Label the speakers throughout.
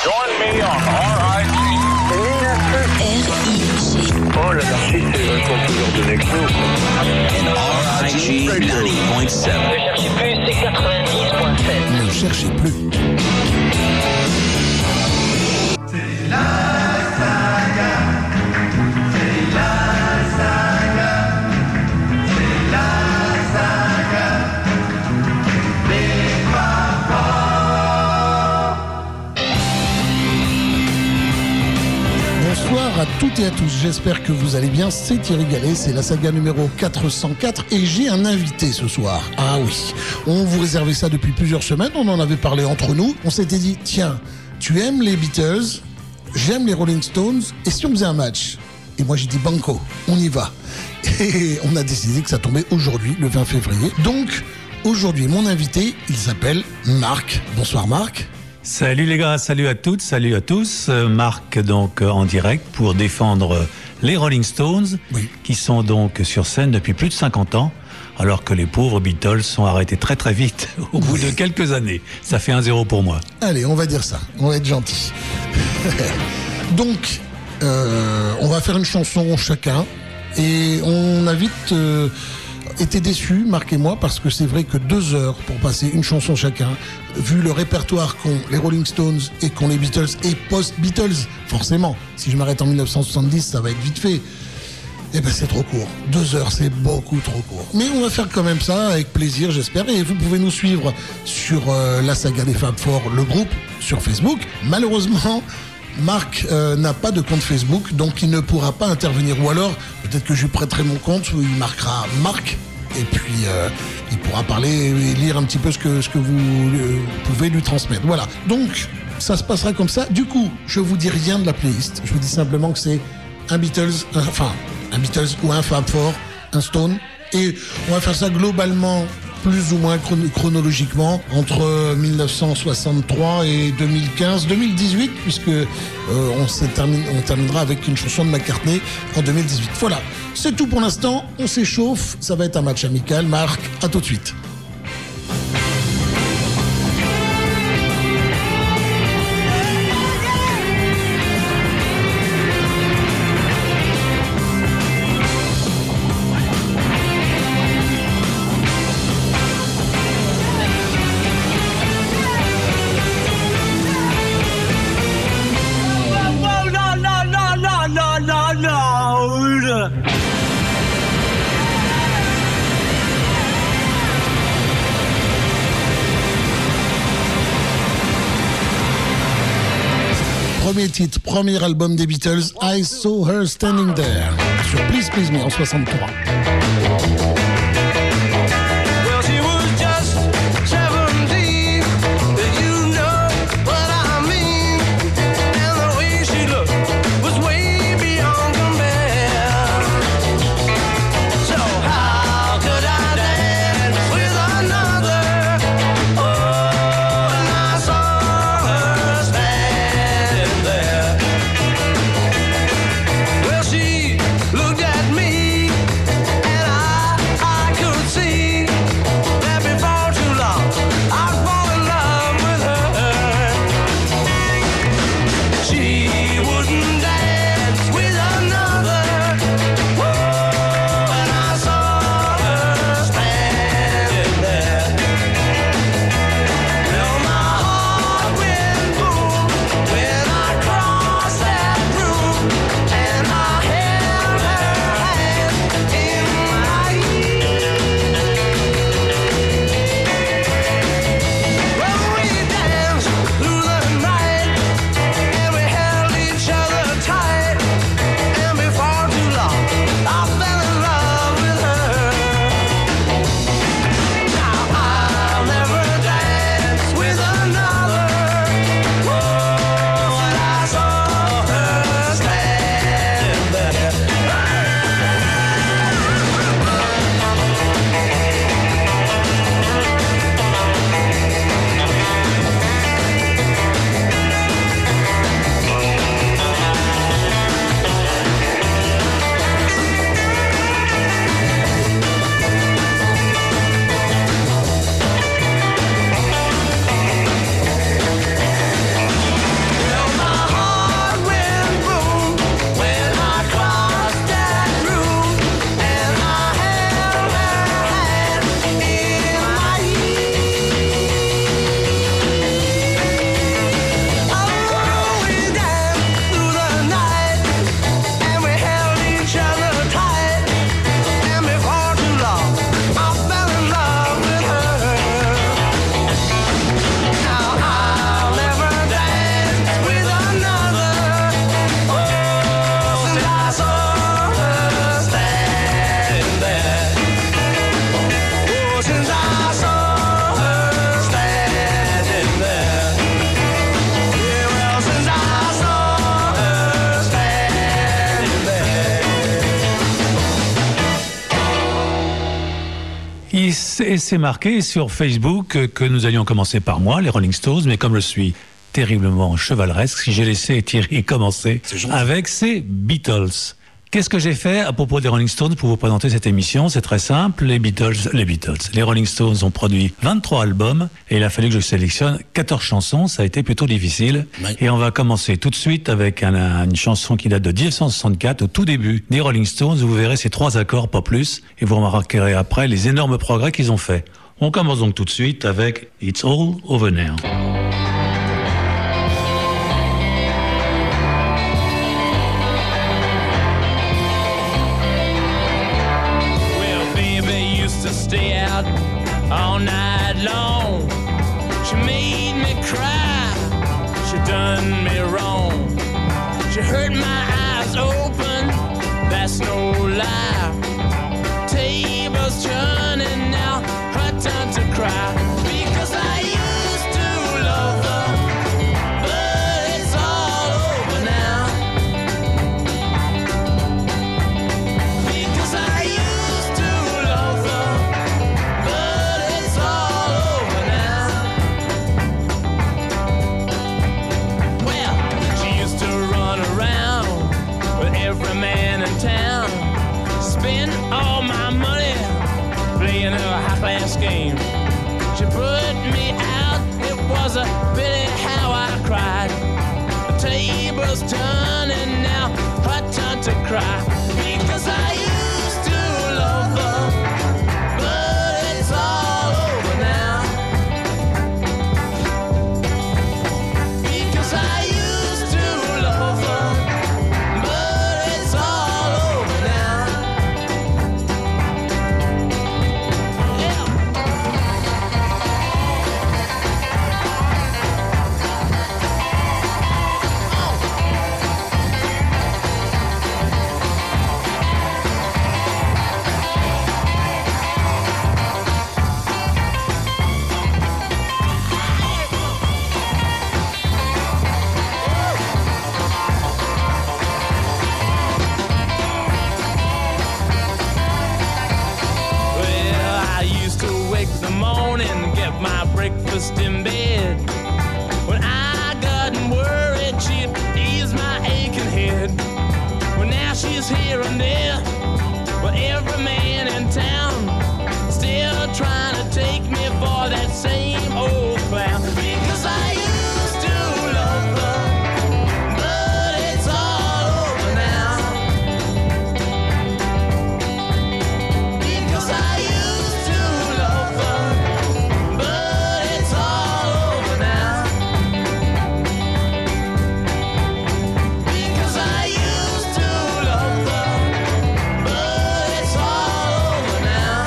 Speaker 1: Join me on RIG. Oh, l'anarchie, c'est le concours de Nexo.
Speaker 2: RIG 90.7.
Speaker 3: Ne cherchez plus, c'est 90.7.
Speaker 4: Ne cherchez plus.
Speaker 5: C'est la saga. C'est la saga. C'est la saga. Des papas.
Speaker 3: Bonsoir à toutes et à tous, j'espère que vous allez bien, c'est Thierry Gallet, c'est la saga numéro 404 et j'ai un invité ce soir. Ah oui, on vous réservait ça depuis plusieurs semaines, on en avait parlé entre nous, on s'était dit, tiens, tu aimes les Beatles, j'aime les Rolling Stones, et si on faisait un match ? Et moi j'ai dit banco, on y va. Et on a décidé que ça tombait aujourd'hui, le 20 février. Donc, aujourd'hui, mon invité, il s'appelle Marc. Bonsoir Marc.
Speaker 6: Salut les gars, salut à toutes, salut à tous. Marc donc en direct pour défendre les Rolling Stones,
Speaker 3: Oui.
Speaker 6: qui sont donc sur scène depuis plus de 50 ans, alors que les pauvres Beatles sont arrêtés très très vite au bout de quelques années. Ça fait 1-0 pour moi.
Speaker 3: Allez, on va dire ça, on va être gentil. Donc, on va faire une chanson chacun et on a vite été déçus, Marc et moi, parce que c'est vrai que 2 heures pour passer une chanson chacun, vu le répertoire qu'ont les Rolling Stones et qu'ont les Beatles et post-Beatles, forcément, si je m'arrête en 1970, ça va être vite fait. Eh ben c'est trop court. 2 heures, c'est beaucoup trop court. Mais on va faire quand même ça avec plaisir, j'espère. Et vous pouvez nous suivre sur la saga des Fab Four, le groupe, sur Facebook. Malheureusement, Marc n'a pas de compte Facebook, donc il ne pourra pas intervenir. Ou alors, peut-être que je lui prêterai mon compte où il marquera Marc. Et puis, il pourra parler et lire un petit peu ce que vous pouvez lui transmettre. Voilà. Donc, ça se passera comme ça. Du coup, je vous dis rien de la playlist. Je vous dis simplement que c'est un Beatles ou un Fab Four, un Stone. Et on va faire ça globalement, plus ou moins chronologiquement, entre 1963 et 2015-2018, puisque on terminera avec une chanson de McCartney en 2018. Voilà, c'est tout pour l'instant, on s'échauffe, ça va être un match amical. Marc, à tout de suite. Premier titre, premier album des Beatles, I Saw Her Standing There, sur Please Please Me en 63.
Speaker 7: Looked at me and I
Speaker 6: C'est marqué sur Facebook que nous allions commencer par moi, les Rolling Stones, mais comme je suis terriblement chevaleresque, j'ai laissé Thierry commencer avec ses Beatles. Qu'est-ce que j'ai fait à propos des Rolling Stones pour vous présenter cette émission? C'est très simple, les Rolling Stones ont produit 23 albums et il a fallu que je sélectionne 14 chansons, ça a été plutôt difficile. Oui. Et on va commencer tout de suite avec une chanson qui date de 1964, au tout début des Rolling Stones. Vous verrez ces 3 accords, pas plus, et vous remarquerez après les énormes progrès qu'ils ont fait. On commence donc tout de suite avec It's All Over Now.
Speaker 2: Stay out all night long. She made me cry. She done me wrong. She hurt my eyes open. That's no lie. Tables turning now. Her time to cry. Because I used to love her, but it's all over now. Because I used to love her, but it's all over now. Well, she used to run around with every man in town, spend all my money playing a high-class game. She put me out, it was a pity how I cried. The table's turning now, her turn to cry. Because I used to love her, but it's all over now. Because I used to love her, but it's all over now. Yeah. Well, I used to wake in the morning, get my breakfast in bed. When I got worried, she'd ease my aching head. Well, now she's here and there, but every man in town still trying to take me for that same old clown. Because I used to love her, but it's all over now. Because I used to love her, but it's all over now. Because I used to love her, but it's all over now.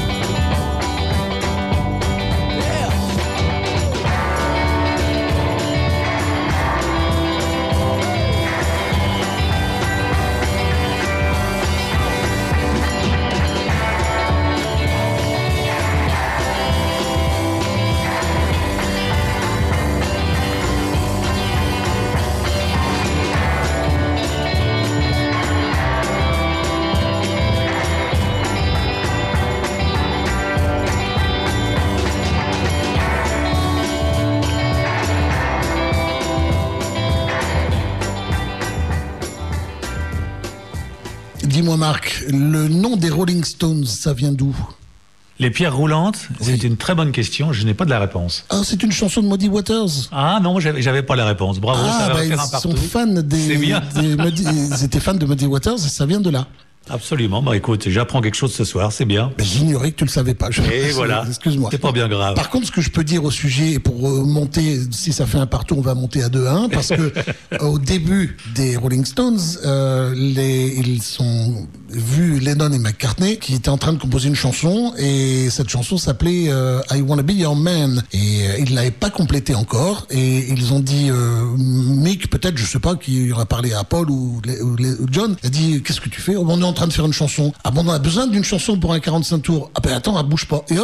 Speaker 2: Yeah.
Speaker 3: Dis-moi Marc, le nom des Rolling Stones, ça vient d'où?
Speaker 6: Les pierres roulantes, c'est une très bonne question, je n'ai pas de la réponse.
Speaker 3: Ah, c'est une chanson de Muddy Waters.
Speaker 6: Ah non, j'avais pas la réponse, bravo, ça va faire un
Speaker 3: ils
Speaker 6: partout.
Speaker 3: sont fans
Speaker 6: C'est bien.
Speaker 3: ils étaient fans de Muddy Waters, ça vient de là.
Speaker 6: Absolument, bah écoute, j'apprends quelque chose ce soir, c'est bien.
Speaker 3: Ben, j'ignorais que tu le savais pas.
Speaker 6: Et voilà,
Speaker 3: excuse-moi.
Speaker 6: c'est pas bien grave.
Speaker 3: Par contre, ce que je peux dire au sujet, pour monter, si ça fait un partout, on va monter à 2-1, parce que au début des Rolling Stones, ils sont vus Lennon et McCartney qui étaient en train de composer une chanson, et cette chanson s'appelait I Wanna Be Your Man, et ils l'avaient pas complétée encore, et ils ont dit Mick, peut-être, je sais pas, qui aura parlé à Paul ou John, a dit qu'est-ce que tu fais? On est en train de faire une chanson. Ah bon, on a besoin d'une chanson pour un 45 tours. Ah ben attends, elle bouge pas. Et hop,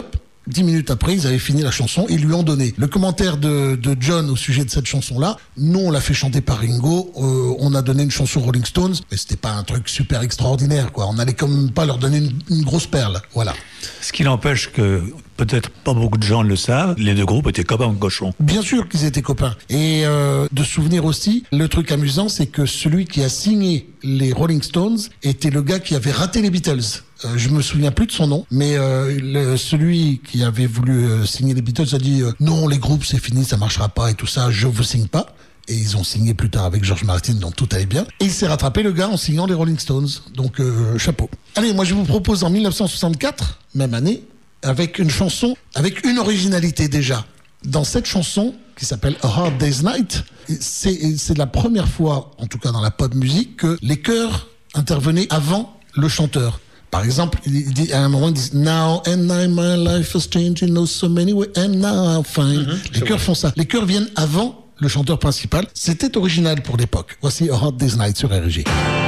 Speaker 3: 10 minutes après, ils avaient fini la chanson et lui ont donné. Le commentaire de John au sujet de cette chanson-là, nous on l'a fait chanter par Ringo, on a donné une chanson Rolling Stones, mais c'était pas un truc super extraordinaire, quoi. On n'allait quand même pas leur donner une grosse perle, voilà.
Speaker 6: Ce qui n'empêche que peut-être pas beaucoup de gens le savent, les deux groupes étaient copains cochons.
Speaker 3: Bien sûr qu'ils étaient copains. Et de souvenir aussi, le truc amusant, c'est que celui qui a signé les Rolling Stones était le gars qui avait raté les Beatles. Je me souviens plus de son nom, mais celui qui avait voulu signer les Beatles a dit non, les groupes c'est fini, ça marchera pas et tout ça, je vous signe pas. Et ils ont signé plus tard avec George Martin, donc tout allait bien. Et il s'est rattrapé, le gars, en signant les Rolling Stones. Donc, chapeau. Allez, moi, je vous propose en 1964, même année, avec une chanson, avec une originalité déjà. Dans cette chanson, qui s'appelle A Hard Day's Night, c'est la première fois, en tout cas dans la pop musique, que les chœurs intervenaient avant le chanteur. Par exemple, à un moment, ils disent Now and now my life has changed in so many ways and now I'm fine. Les chœurs font ça. Les chœurs viennent avant le chanteur principal. C'était original pour l'époque. Voici A Hard Day's Night sur RG.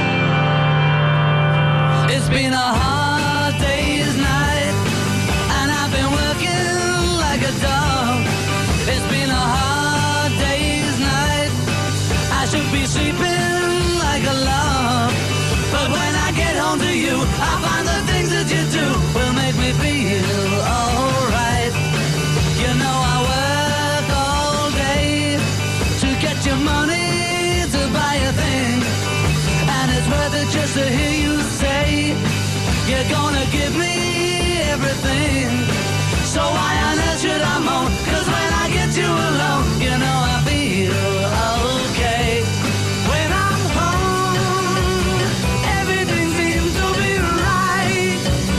Speaker 4: It's been a hard day's night, and I've been working like a dog. It's been a hard day's night, I should be sleeping like a log. But when I get home to you, I find the things that you do will make me feel alright. You know I work all day to get your money to buy a thing, and it's worth it just to hear you say you're gonna give me everything. So why on earth should I moan? 'Cause when I get you alone, you know I feel okay. When I'm home, everything seems to be right.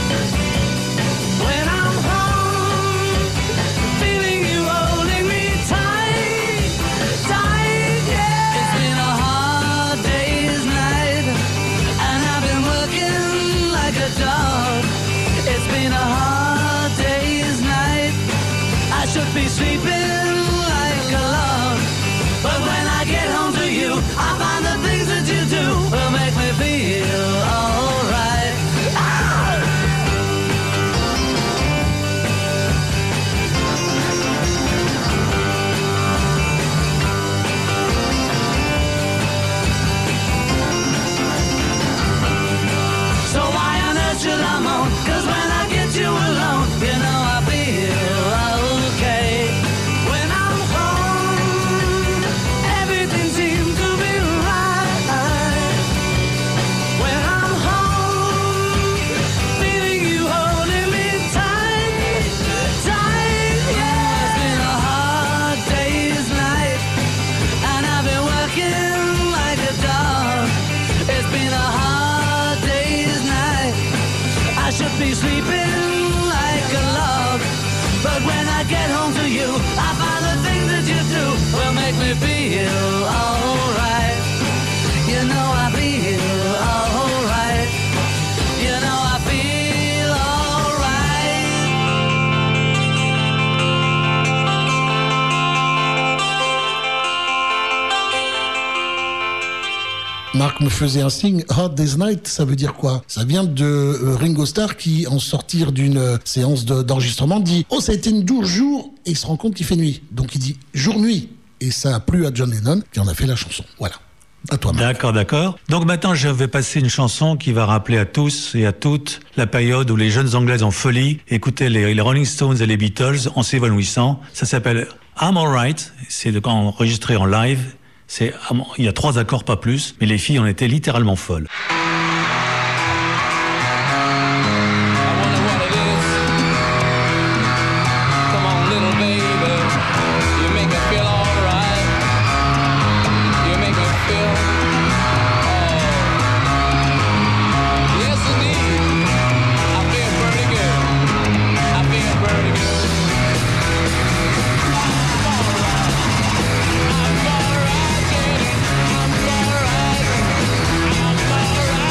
Speaker 4: When I'm home, feeling you holding me tight, tight, yeah. It's been a hard day's night, and I've been working like a dog. It's been a hard day's night, I should be sleeping like a log. But when I get home to you, I find the things that you do will make me feel alright. So why on earth should I moan? 'Cause when I get you alone, you know I feel okay. When I'm home, everything seems to be right. When I'm home, feeling you holding me tight, tight, yeah. It's been a hard day's night, and I've been working like a dog. It's been a hard day's night, I should be sleeping like a log. But when I get home to you, I find the things that you do will make me feel alright. You know I feel alright. You know I feel alright.
Speaker 3: Marc me faisait un signe. Hard Day's Night, ça veut dire quoi? Ça vient de Ringo Starr qui, en sortir d'une séance d'enregistrement, dit « Oh, ça a été une douce jour » et il se rend compte qu'il fait nuit. Donc il dit « jour-nuit » et ça a plu à John Lennon qui en a fait la chanson. Voilà. À toi, Marc.
Speaker 6: D'accord, d'accord. Donc maintenant, je vais passer une chanson qui va rappeler à tous et à toutes la période où les jeunes Anglaises en folie écoutaient les Rolling Stones et les Beatles en s'évanouissant. Ça s'appelle I'm Alright. C'est enregistré en live. Il y a 3 accords, pas plus, mais les filles en étaient littéralement folles.
Speaker 2: I'm alright.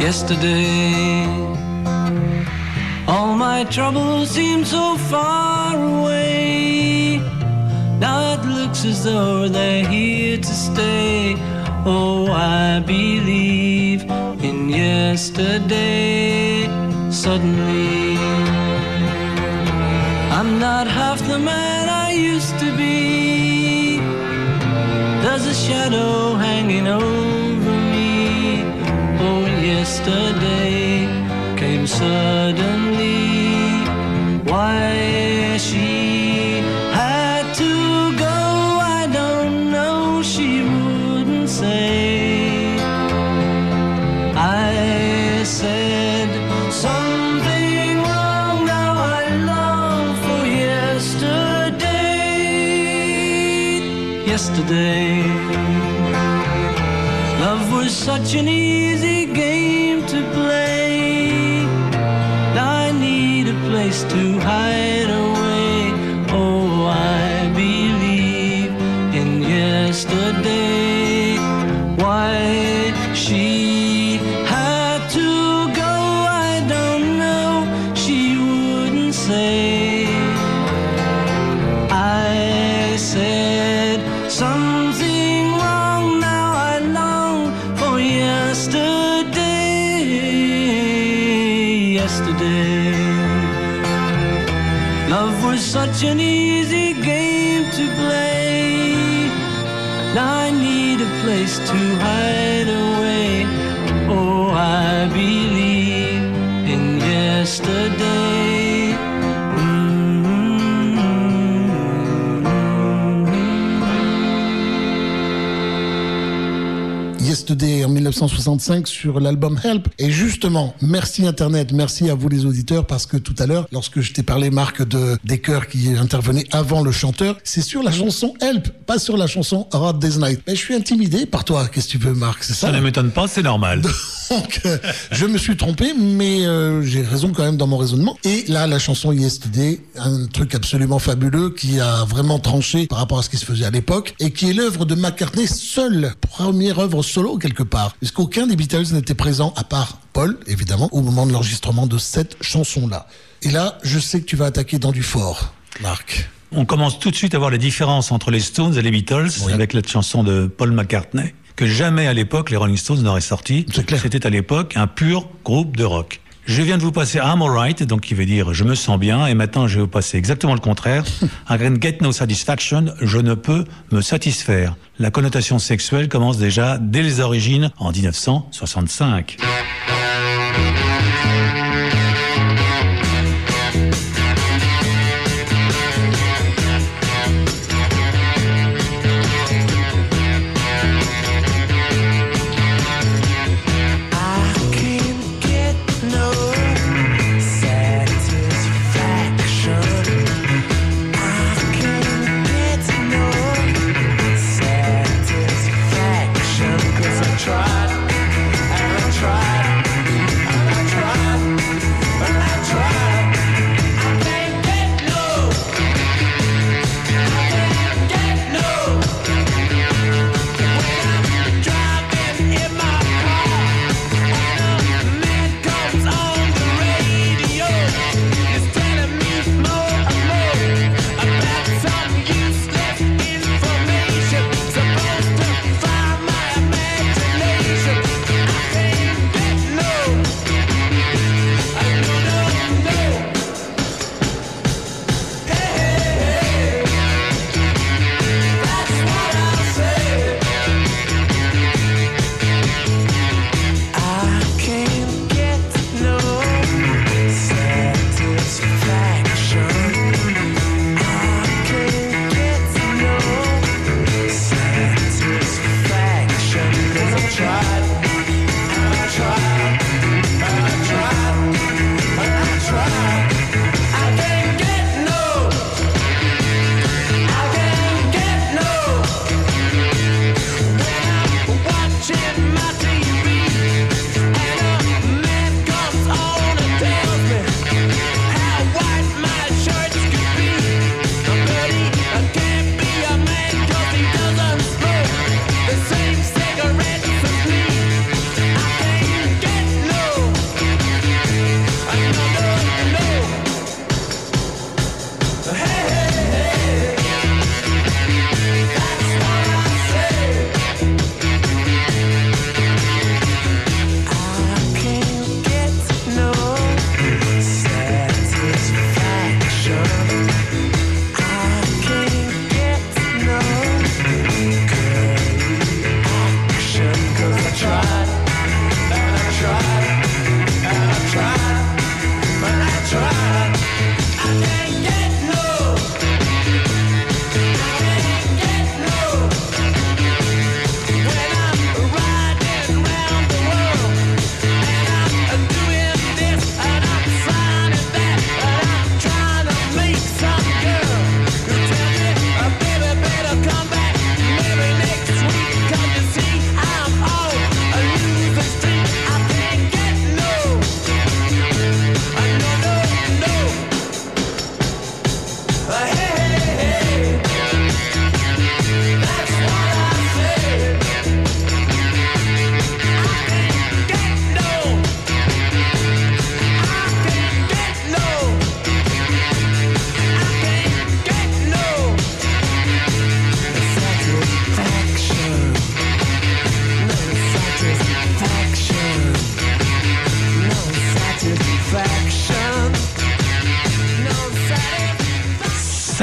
Speaker 4: yesterday. All my troubles seem so far away. Now it looks as though they're here to stay. Oh, I believe in yesterday. Suddenly, I'm not half the man I used to be. There's a shadow hanging over me. Oh, yesterday came suddenly. Why she had to go, I don't know, she wouldn't say. I said something wrong, now I long for yesterday. Yesterday, love was such an easy game to play. Now I need a place to hide away. Oh, I believe in yesterday. Why she had to go, I don't know, she wouldn't say. I said something wrong, now I long for yesterday. Yesterday, love was such an easy game to play. Now I need a place to hide away. Oh, I believe in yesterday.
Speaker 3: Yesterday en 1965 sur l'album Help. Et justement, merci Internet, merci à vous les auditeurs, parce que tout à l'heure, lorsque je t'ai parlé, Marc, des chœurs qui intervenaient avant le chanteur, c'est sur la chanson Help, pas sur la chanson Hard Day's Night. Mais je suis intimidé par toi, qu'est-ce que tu veux, Marc, c'est ça?
Speaker 6: Ça ne m'étonne pas, c'est normal.
Speaker 3: Donc, je me suis trompé, mais j'ai raison quand même dans mon raisonnement. Et là, la chanson Yesterday, un truc absolument fabuleux qui a vraiment tranché par rapport à ce qui se faisait à l'époque et qui est l'œuvre de McCartney seule, première œuvre solo quelque part, puisqu'aucun des Beatles n'était présent à part Paul, évidemment, au moment de l'enregistrement de cette chanson-là. Et là, je sais que tu vas attaquer dans du fort, Marc.
Speaker 6: On commence tout de suite à voir les différences entre les Stones et les Beatles,
Speaker 3: Oui.
Speaker 6: avec la chanson de Paul McCartney, que jamais à l'époque les Rolling Stones n'auraient sorti.
Speaker 3: C'est clair.
Speaker 6: C'était à l'époque un pur groupe de rock. Je viens de vous passer I'm alright, donc qui veut dire je me sens bien, et maintenant je vais vous passer exactement le contraire. I can get no satisfaction, je ne peux me satisfaire. La connotation sexuelle commence déjà dès les origines en 1965.
Speaker 2: Tried and I tried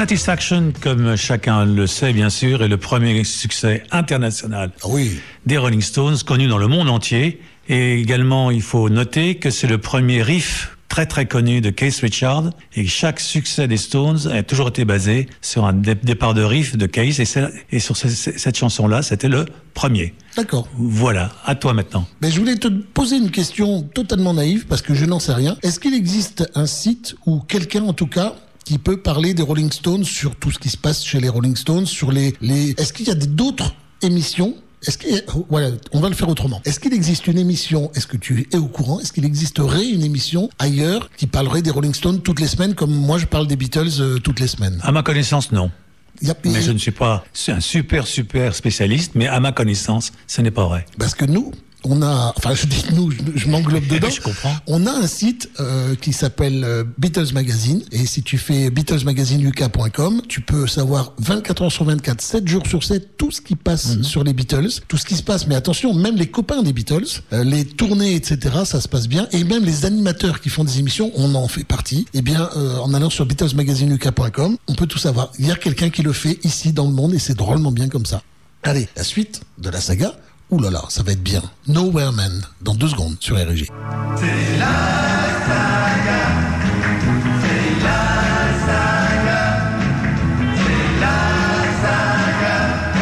Speaker 6: Satisfaction, comme chacun le sait bien sûr, est le premier succès international
Speaker 3: Oui.
Speaker 6: des Rolling Stones, connu dans le monde entier. Et également, il faut noter que c'est le premier riff très très connu de Keith Richards, et chaque succès des Stones a toujours été basé sur un départ de riff de Keith, et sur cette chanson-là, c'était le premier.
Speaker 3: D'accord.
Speaker 6: Voilà, à toi maintenant.
Speaker 3: Mais je voulais te poser une question totalement naïve, parce que je n'en sais rien. Est-ce qu'il existe un site ou quelqu'un en tout cas qui peut parler des Rolling Stones sur tout ce qui se passe chez les Rolling Stones, sur les... Est-ce qu'il y a d'autres émissions? Voilà, on va le faire autrement. Est-ce qu'il existe une émission, est-ce que tu es au courant, est-ce qu'il existerait une émission ailleurs qui parlerait des Rolling Stones toutes les semaines, comme moi je parle des Beatles toutes les semaines?
Speaker 6: À ma connaissance, non. Mais je ne suis pas un super spécialiste, mais à ma connaissance, ce n'est pas vrai.
Speaker 3: Parce que nous, on a, enfin je dis nous, je m'englobe dedans.
Speaker 6: Je comprends.
Speaker 3: On a un site qui s'appelle Beatles Magazine, et si tu fais BeatlesMagazineUK.com, tu peux savoir 24 heures sur 24, 7 jours sur 7, tout ce qui passe sur les Beatles, tout ce qui se passe, mais attention, même les copains des Beatles, les tournées, etc., ça se passe bien, et même les animateurs qui font des émissions, on en fait partie. Eh bien, en allant sur BeatlesMagazineUK.com, on peut tout savoir. Il y a quelqu'un qui le fait ici dans le monde, et c'est drôlement bien comme ça. Allez, la suite de la saga. Ouh là là, ça va être bien. Nowhere Man, dans 2 secondes sur RG.
Speaker 5: C'est la saga. C'est la saga. C'est la saga.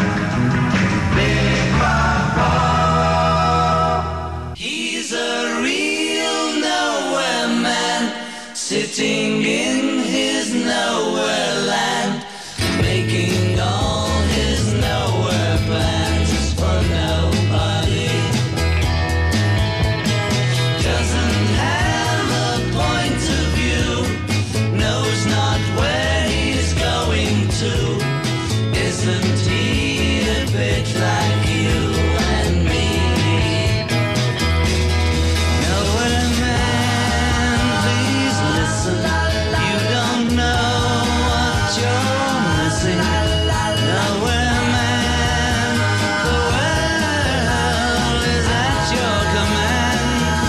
Speaker 5: Les papas.
Speaker 4: He's a real nowhere man, sitting in his nowhere land, making all his nowhere plans for nobody. Doesn't have a point of view, knows not where he's going to. Isn't he a bit like you and me? Nowhere man, please listen. You don't know what you're missing. Nowhere man, the world is at your command.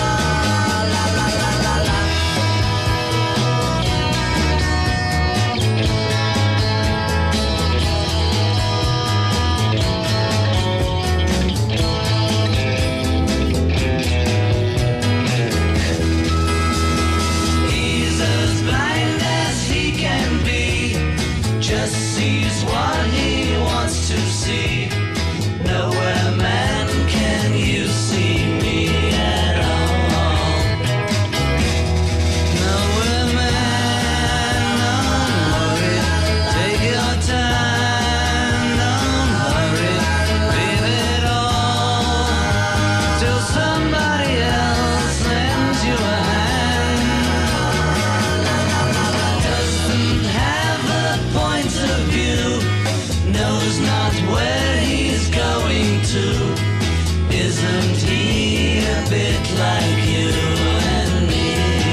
Speaker 4: He's as blind as he can be, just sees what he wants to see. Nowhere man, can you see me at all? Nowhere man, don't worry, take your time, don't hurry, leave it all till somebody else lends you a hand. Doesn't have a point of view, knows not where he's going to. Isn't he a bit like you and me?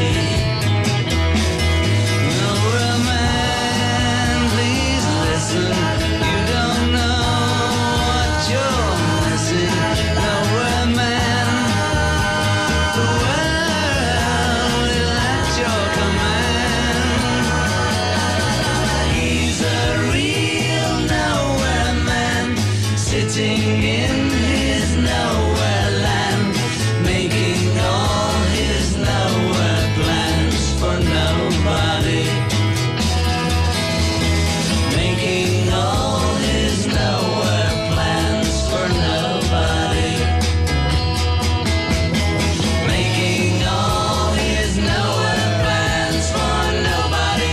Speaker 4: Nowhere man, please listen. You don't know what you're missing. Nowhere man, the world is at your command. He's a real nowhere man, sitting in his nowhere land, making all his nowhere plans for nobody. Making all his nowhere plans for nobody. Making all his nowhere plans for nobody.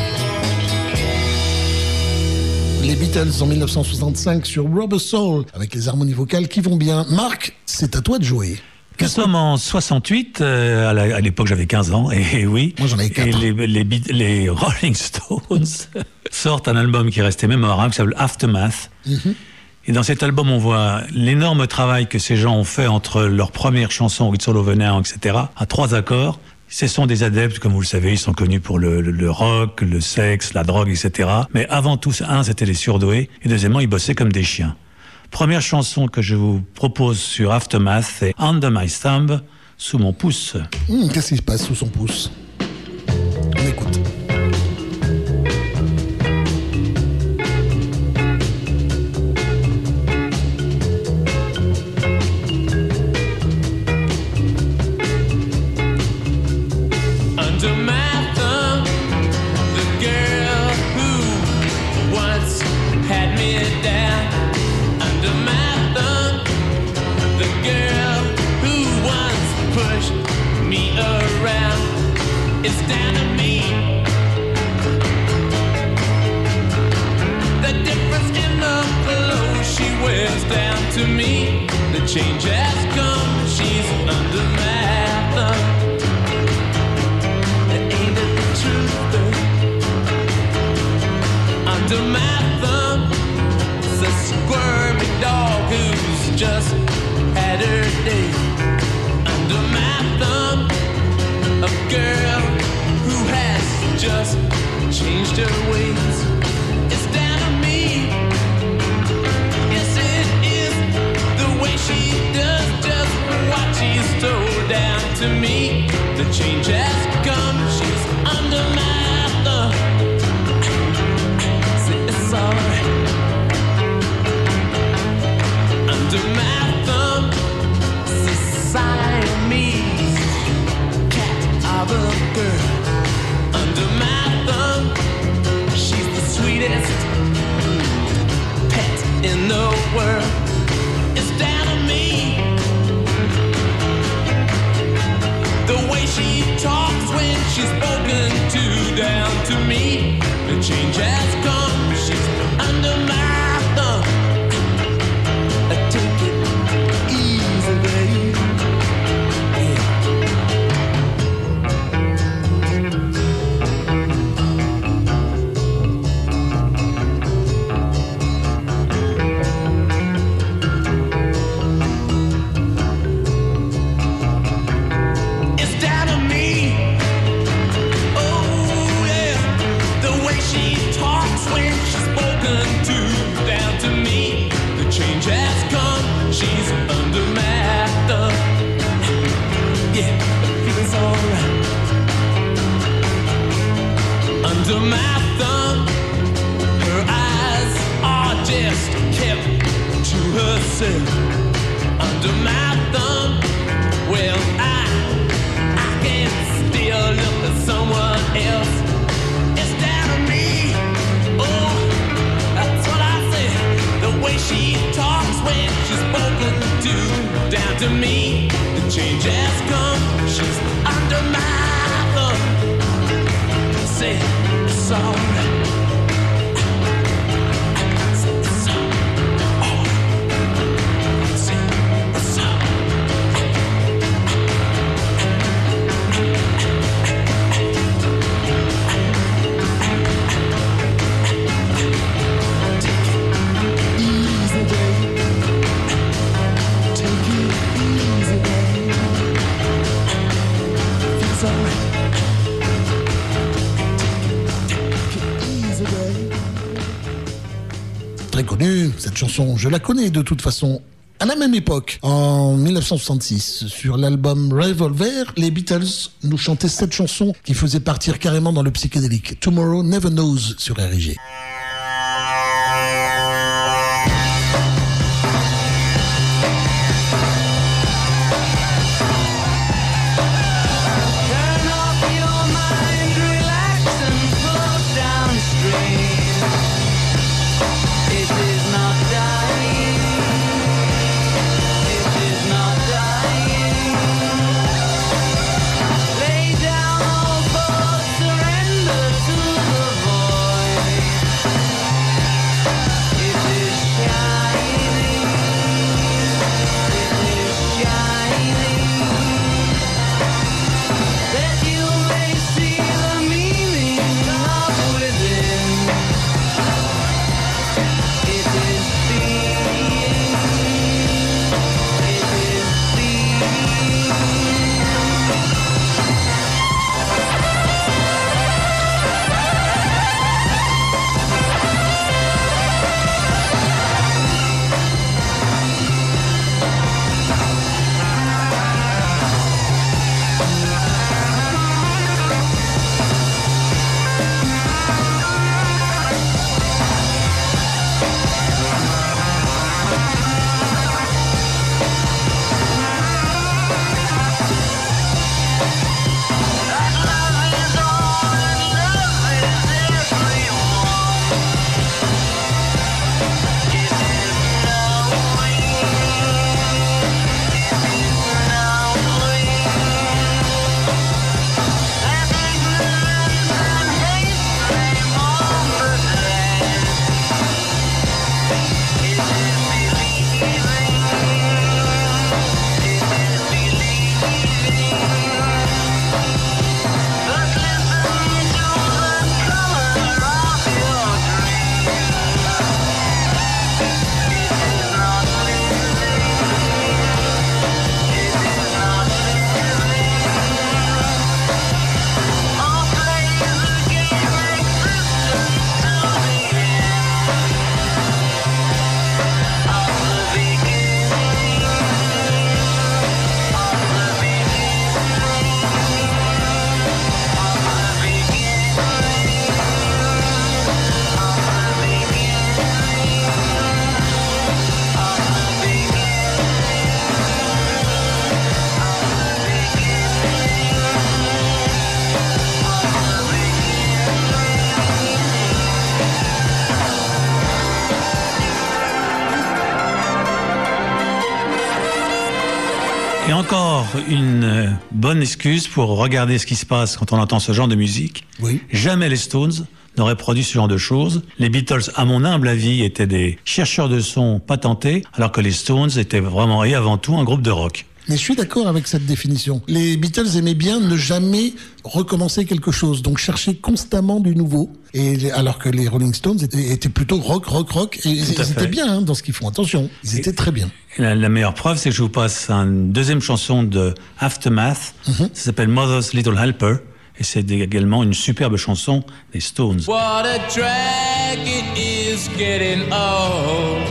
Speaker 3: Les Beatles en 1965 sur Rubber Soul, avec les harmonies vocales qui vont bien. Marc, c'est à toi de jouer.
Speaker 6: Nous sommes en 68, à l'époque j'avais 15 ans, et oui.
Speaker 3: Moi, j'en avais 4.
Speaker 6: Et les Rolling Stones sortent un album qui restait mémorable, qui s'appelle Aftermath. Et dans cet album, on voit l'énorme travail que ces gens ont fait entre leur première chanson, It's All Over Now, etc., à 3 accords. Ce sont des adeptes, comme vous le savez, ils sont connus pour le rock, le sexe, la drogue, etc. Mais avant tout, c'était les surdoués, et deuxièmement, ils bossaient comme des chiens. Première chanson que je vous propose sur Aftermath, c'est Under My Thumb, sous mon pouce.
Speaker 3: Qu'est-ce qui se passe sous son pouce? On écoute.
Speaker 2: down to me. The difference in the clothes she wears down to me. The change has come, she's under my thumb. Ain't it the truth? Under my thumb, it's a squirmy dog who's just had her day. Under my thumb, a girl who has just changed her ways. It's down to me. Yes, it is the way she does just what she's told down to me. The change has come, she's under my thumb. Say it's alright. Under my thumb, Siamese cat of a girl. Under my thumb, she's the sweetest pet in the world. It's down to me. The way she talks when she's spoken to down to me. The change has come, she's under my thumb. Take it easy, babe. It's down to me. Oh yeah, the way she talks when she's spoken to down to me. The change has come, she's under my thumb. Yeah, it feels alright. Under my thumb, her eyes are just kept to herself. Under my thumb, well, I can still look at someone else. It's down to me. Oh, that's what I said. The way she talks when she's spoken to down to me. The change has come, she's under my thumb. Say it's alright. Say it's alright. Say it's easy, baby. Take it easy, baby. It's alright. Take it easy, baby.
Speaker 3: Très connue, cette chanson, je la connais de toute façon. À la même époque, en 1966, sur l'album Revolver, les Beatles nous chantaient cette chanson qui faisait partir carrément dans le psychédélique. Tomorrow Never Knows sur RG.
Speaker 4: Turn off your mind, relax and float downstream. It is not dying. It is not dying. Lay down all thoughts, surrender to the void.
Speaker 6: Et encore une bonne excuse pour regarder ce qui se passe quand on entend ce genre de musique.
Speaker 3: Oui.
Speaker 6: Jamais les Stones n'auraient produit ce genre de choses. Les Beatles, à mon humble avis, étaient des chercheurs de son patentés, alors que les Stones étaient vraiment et avant tout un groupe de rock.
Speaker 3: Mais je suis d'accord avec cette définition. Les Beatles aimaient bien ne jamais recommencer quelque chose, donc chercher constamment du nouveau. Et alors que les Rolling Stones étaient plutôt rock. Et ils étaient bien dans ce qu'ils font. Attention, ils étaient très bien.
Speaker 6: La meilleure preuve, c'est que je vous passe une deuxième chanson de Aftermath. Ça s'appelle Mother's Little Helper. Et c'est également une superbe chanson des Stones.
Speaker 2: What a drag it is getting old.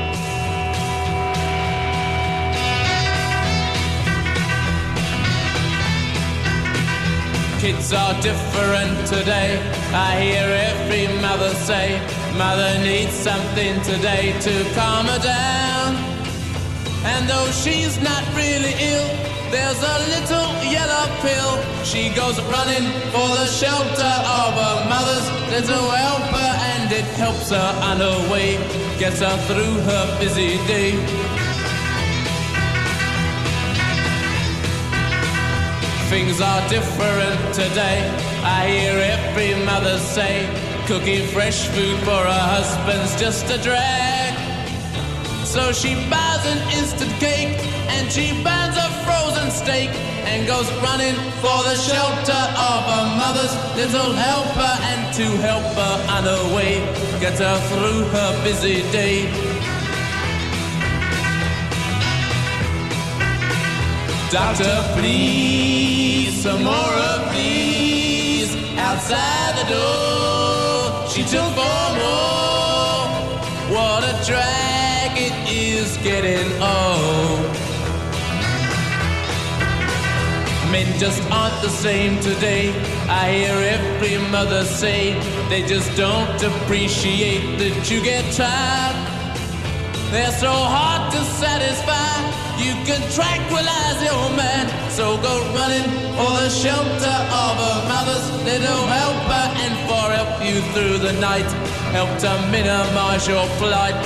Speaker 2: Kids are different today. I hear every mother say, mother needs something today to calm her down. And though she's not really ill, there's a little yellow pill. She goes running for the shelter of her mother's little helper, and it helps her on her way, gets her through her busy day. Things are different today. I hear every mother say, cooking fresh food for her husband's just a drag. So she buys an instant cake and she burns a frozen steak and goes running for the shelter of her mother's little helper, and to help her on her way, get her through her busy day. Doctor, please, some more of these outside the door. She took 4 more. What a drag it is getting old. Men just aren't the same today. I hear every mother say they just don't appreciate that you get tired. They're so hard to satisfy. You can tranquilize your man, so go running for the shelter of a mother's little helper, and for help you through the night, help to minimize your plight.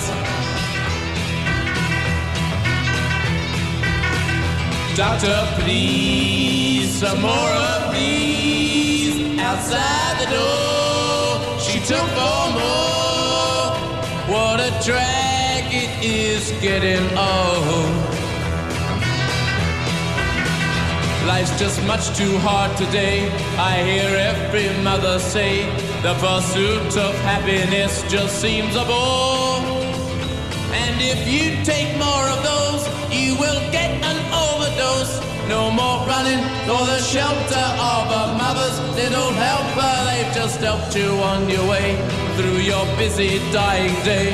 Speaker 2: Doctor, please, some more of these outside the door. She took 4 more. What a drag it is getting old. Life's just much too hard today. I hear every mother say the pursuit of happiness just seems a bore. And if you take more of those, you will get an overdose. No more running for the shelter of a mother's little helper. They've just helped you on your way through your busy dying day.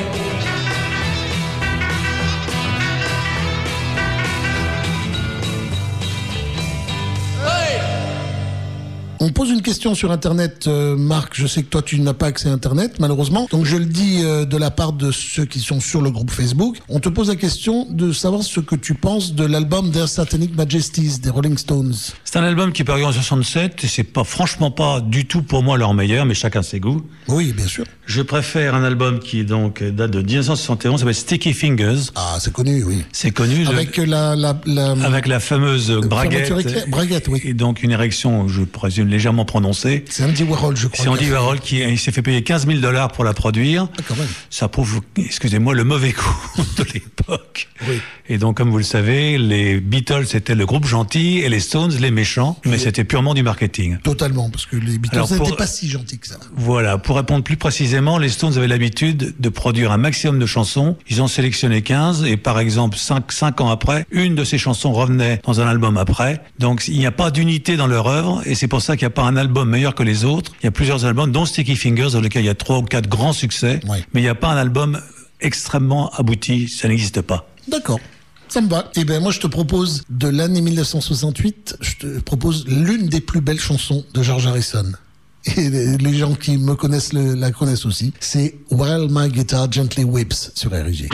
Speaker 3: On pose une question sur Internet, Marc. Je sais que toi, tu n'as pas accès à Internet, malheureusement. Donc, je le dis de la part de ceux qui sont sur le groupe Facebook. On te pose la question de savoir ce que tu penses de l'album Their Satanic Majesties des Rolling Stones.
Speaker 6: C'est un album qui est paru en 67 et c'est franchement pas du tout pour moi leur meilleur, mais chacun ses goûts.
Speaker 3: Oui, bien sûr.
Speaker 6: Je préfère un album qui date de 1971, ça s'appelle Sticky Fingers.
Speaker 3: Ah, c'est connu, oui.
Speaker 6: C'est connu.
Speaker 3: Avec
Speaker 6: avec la fameuse braguette.
Speaker 3: Oui.
Speaker 6: Et donc une érection, je présume, légèrement prononcée.
Speaker 3: C'est Andy Warhol, je crois.
Speaker 6: C'est Andy Warhol qui s'est fait payer $15 000 pour la produire.
Speaker 3: Ah, quand même.
Speaker 6: Ça prouve, excusez-moi, le mauvais coup de l'époque.
Speaker 3: Oui.
Speaker 6: Et donc, comme vous le savez, les Beatles étaient le groupe gentil et les Stones les méchants, mais c'était purement du marketing.
Speaker 3: Totalement, parce que les Beatles n'étaient pas si gentils que ça.
Speaker 6: Voilà, pour répondre plus précisément, les Stones avaient l'habitude de produire un maximum de chansons. Ils en sélectionnaient 15 et par exemple, 5 ans après, une de ces chansons revenait dans un album après. Donc, il n'y a pas d'unité dans leur œuvre et c'est pour ça qu'il n'y a pas un album meilleur que les autres. Il y a plusieurs albums, dont Sticky Fingers, dans lequel il y a 3 ou 4 grands succès,
Speaker 3: oui.
Speaker 6: Mais il n'y a pas un album extrêmement abouti, ça n'existe pas.
Speaker 3: D'accord. Ça me va. Eh ben, moi, je te propose de l'année 1968, je te propose l'une des plus belles chansons de George Harrison. Et les gens qui me connaissent la connaissent aussi. C'est While My Guitar Gently Weeps sur RG.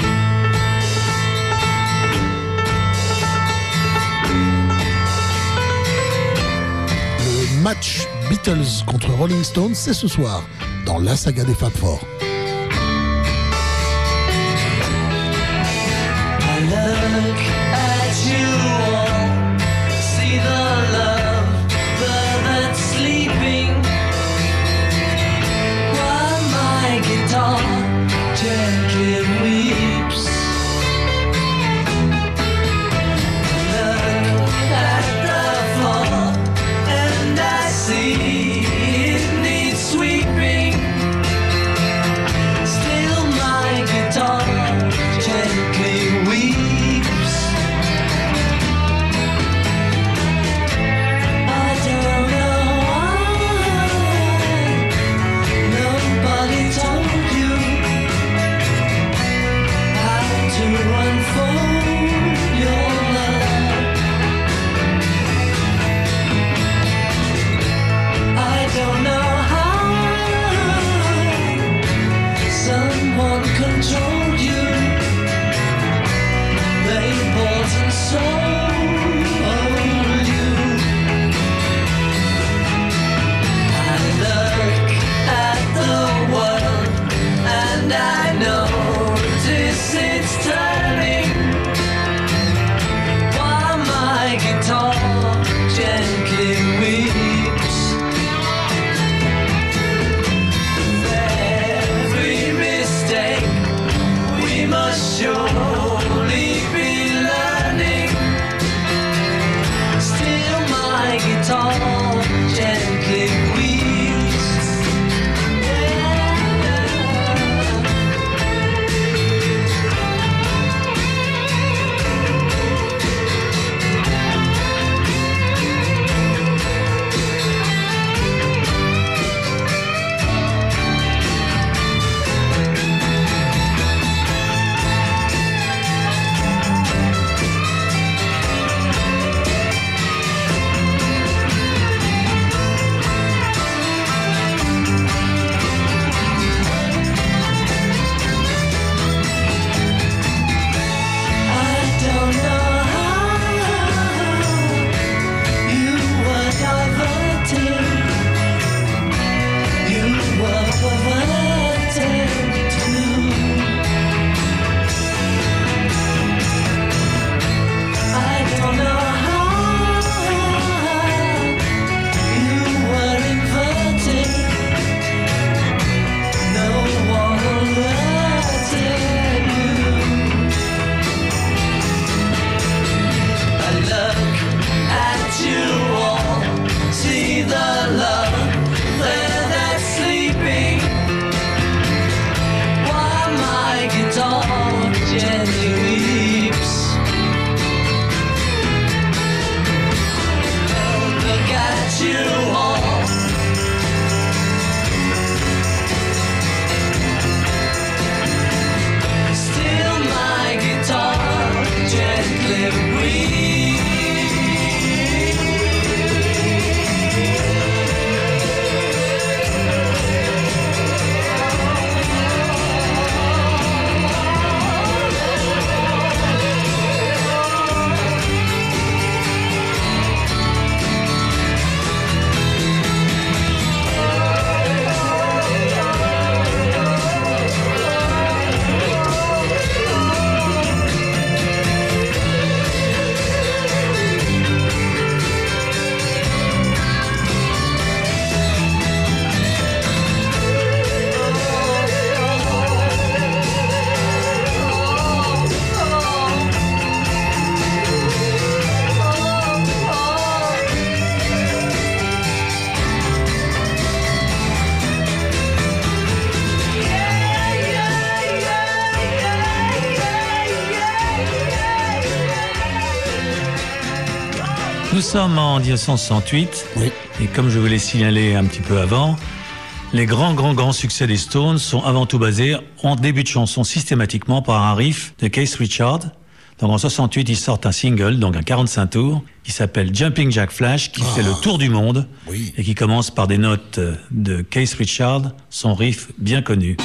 Speaker 3: Le match Beatles contre Rolling Stones, c'est ce soir, dans la saga des Fab Four.
Speaker 4: Look at you all surely be learning. Still my guitar gently weeps.
Speaker 6: Nous sommes en 1968,
Speaker 3: Oui.
Speaker 6: et comme je vous l'ai signalé un petit peu avant, les grands succès des Stones sont avant tout basés en début de chanson systématiquement par un riff de Keith Richards. Donc en 68, ils sortent un single, donc un 45 tours, qui s'appelle Jumping Jack Flash, qui fait le tour du monde,
Speaker 3: Oui.
Speaker 6: et qui commence par des notes de Keith Richards, son riff bien connu.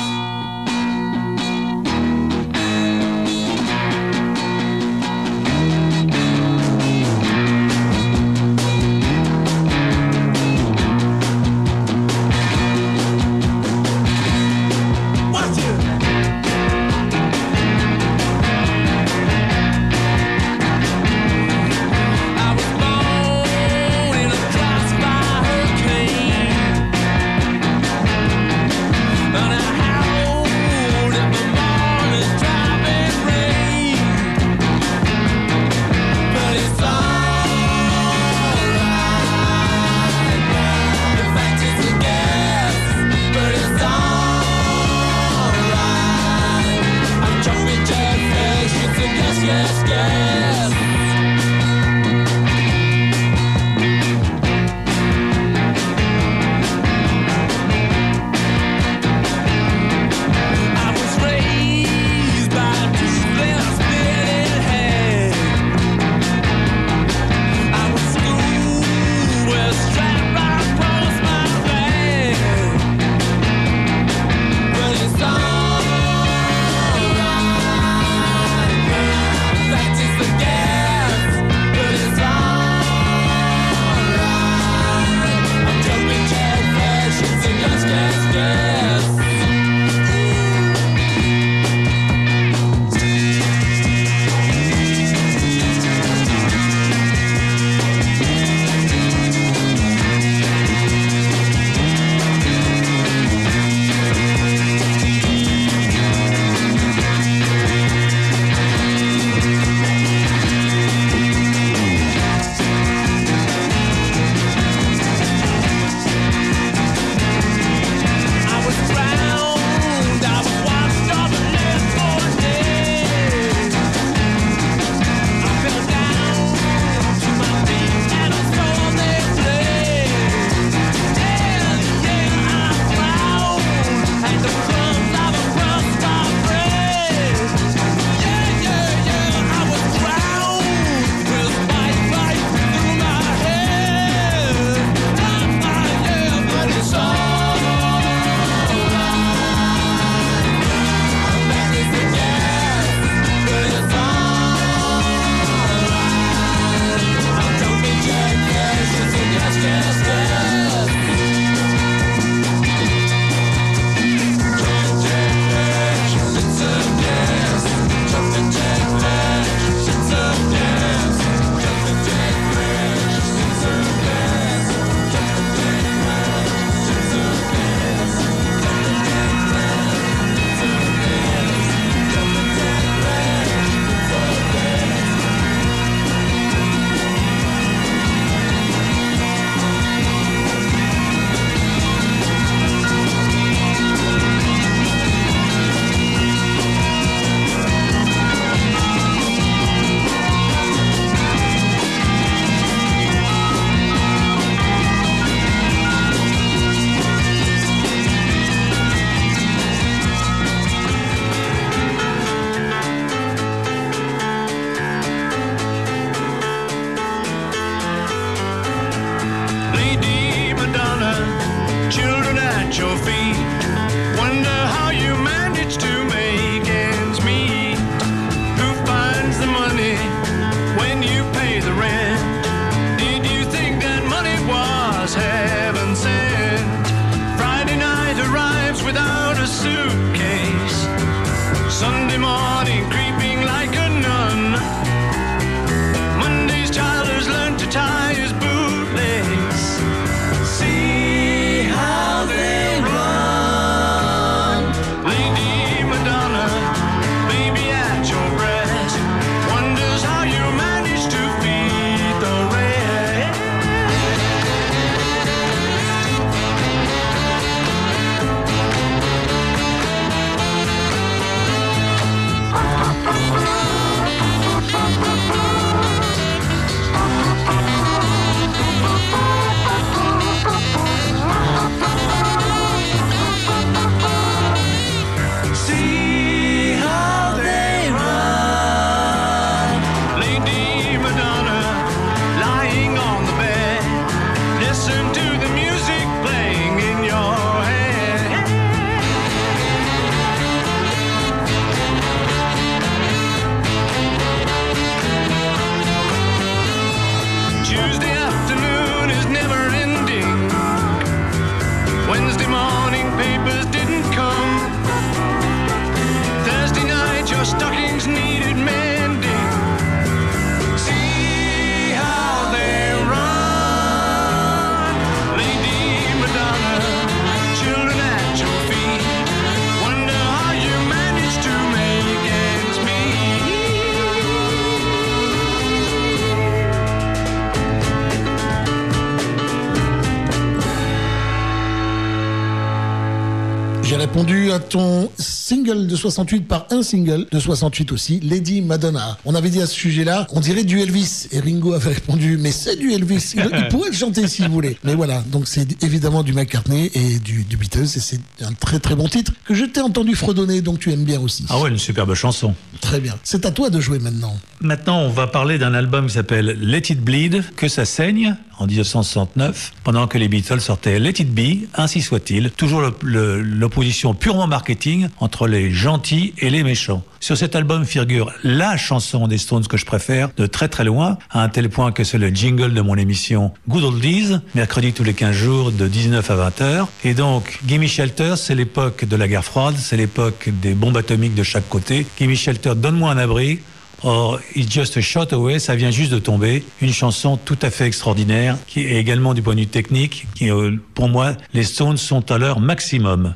Speaker 3: répondu à ton single de 68 par un single de 68 aussi, Lady Madonna. On avait dit à ce sujet-là, on dirait du Elvis. Et Ringo avait répondu, mais c'est du Elvis. Il pourrait le chanter s'il voulait. Mais voilà, donc c'est évidemment du McCartney et du Beatles. Et c'est un très très bon titre que je t'ai entendu fredonner, donc tu aimes bien aussi.
Speaker 6: Ah ouais, une superbe chanson.
Speaker 3: Très bien. C'est à toi de jouer maintenant.
Speaker 6: Maintenant, on va parler d'un album qui s'appelle Let It Bleed, que ça saigne, en 1969, pendant que les Beatles sortaient Let It Be, ainsi soit-il, toujours l'opposition purement marketing entre les gentils et les méchants. Sur cet album figure la chanson des Stones que je préfère, de très très loin, à un tel point que c'est le jingle de mon émission Good Oldies, mercredi tous les 15 jours de 19 à 20 heures. Et donc, Gimme Shelter, c'est l'époque de la guerre froide, c'est l'époque des bombes atomiques de chaque côté. Gimme Shelter, donne-moi un abri. Or, It's Just a Shot Away, ça vient juste de tomber. Une chanson tout à fait extraordinaire, qui est également du point de vue technique, qui, pour moi, les Stones sont à leur maximum.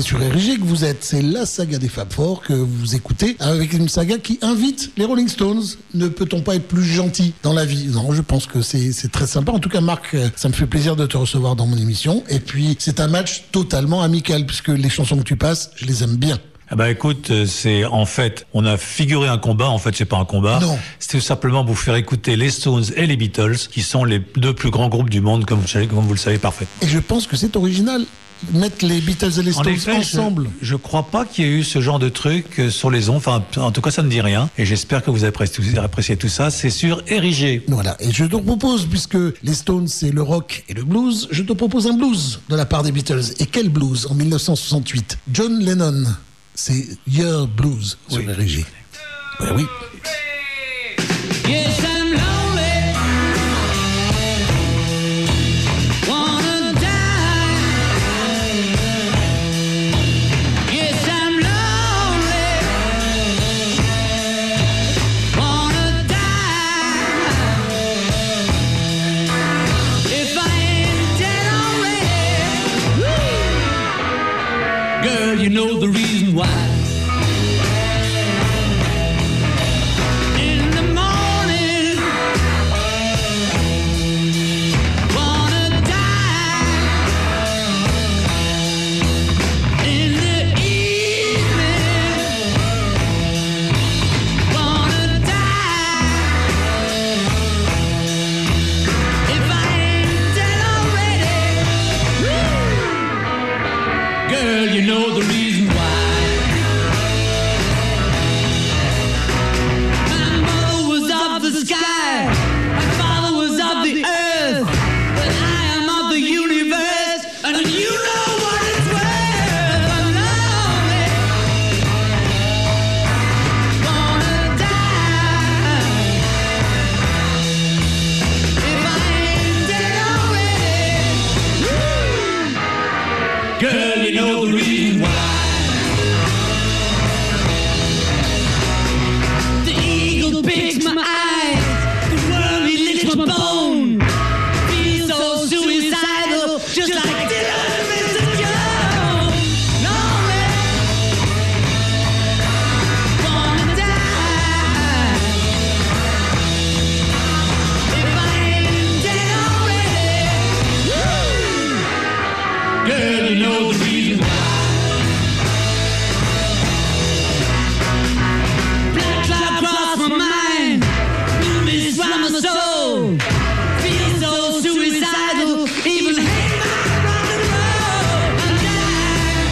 Speaker 3: c'est sur RG que vous êtes. C'est la saga des Fab Four que vous écoutez, avec une saga qui invite les Rolling Stones. Ne peut-on pas être plus gentil dans la vie? Non, je pense que c'est très sympa. En tout cas, Marc, ça me fait plaisir de te recevoir dans mon émission. Et puis, c'est un match totalement amical, puisque les chansons que tu passes, je les aime bien.
Speaker 6: Ah bah écoute, c'est en fait, on a figuré un combat, en fait c'est pas un combat.
Speaker 3: Non.
Speaker 6: C'est tout simplement vous faire écouter les Stones et les Beatles, qui sont les deux plus grands groupes du monde, comme vous le savez parfaitement.
Speaker 3: Et je pense que c'est original. Mettre les Beatles et les
Speaker 6: En
Speaker 3: Stones
Speaker 6: effet,
Speaker 3: ensemble.
Speaker 6: je crois pas qu'il y ait eu ce genre de truc sur les ondes. Enfin, en tout cas, ça ne dit rien. Et j'espère que vous appréciez tout ça. C'est sur RG.
Speaker 3: Voilà, et je te propose, puisque les Stones c'est le rock et le blues, je te propose un blues de la part des Beatles. Et quel blues? En 1968, John Lennon, c'est Your Blues sur RG. Ouais, oui.
Speaker 4: Yes, I'm lonely. Wanna die. Yes, I'm lonely. Wanna die. If I ain't dead already. Girl, you know the reason why. In the morning, wanna die. In the evening, wanna die. If I ain't dead already, girl, you know the reason why. My mother was of the sky, my father was of the earth, but I am of the universe, and you know what it's worth. I'm lonely, wanna die. If I ain't dead already, girl, you know the reason why. The eagle picks my eyes, the worm he licks my bone. Be so suicidal, just like Dylan Mr. Jones. Lonely, wanna die. If I ain't dead already, girl, you know the reason why. Black cloud cross my mind, blue mist round my soul. Feel so suicidal, even hate my rock and roll. I'm dying,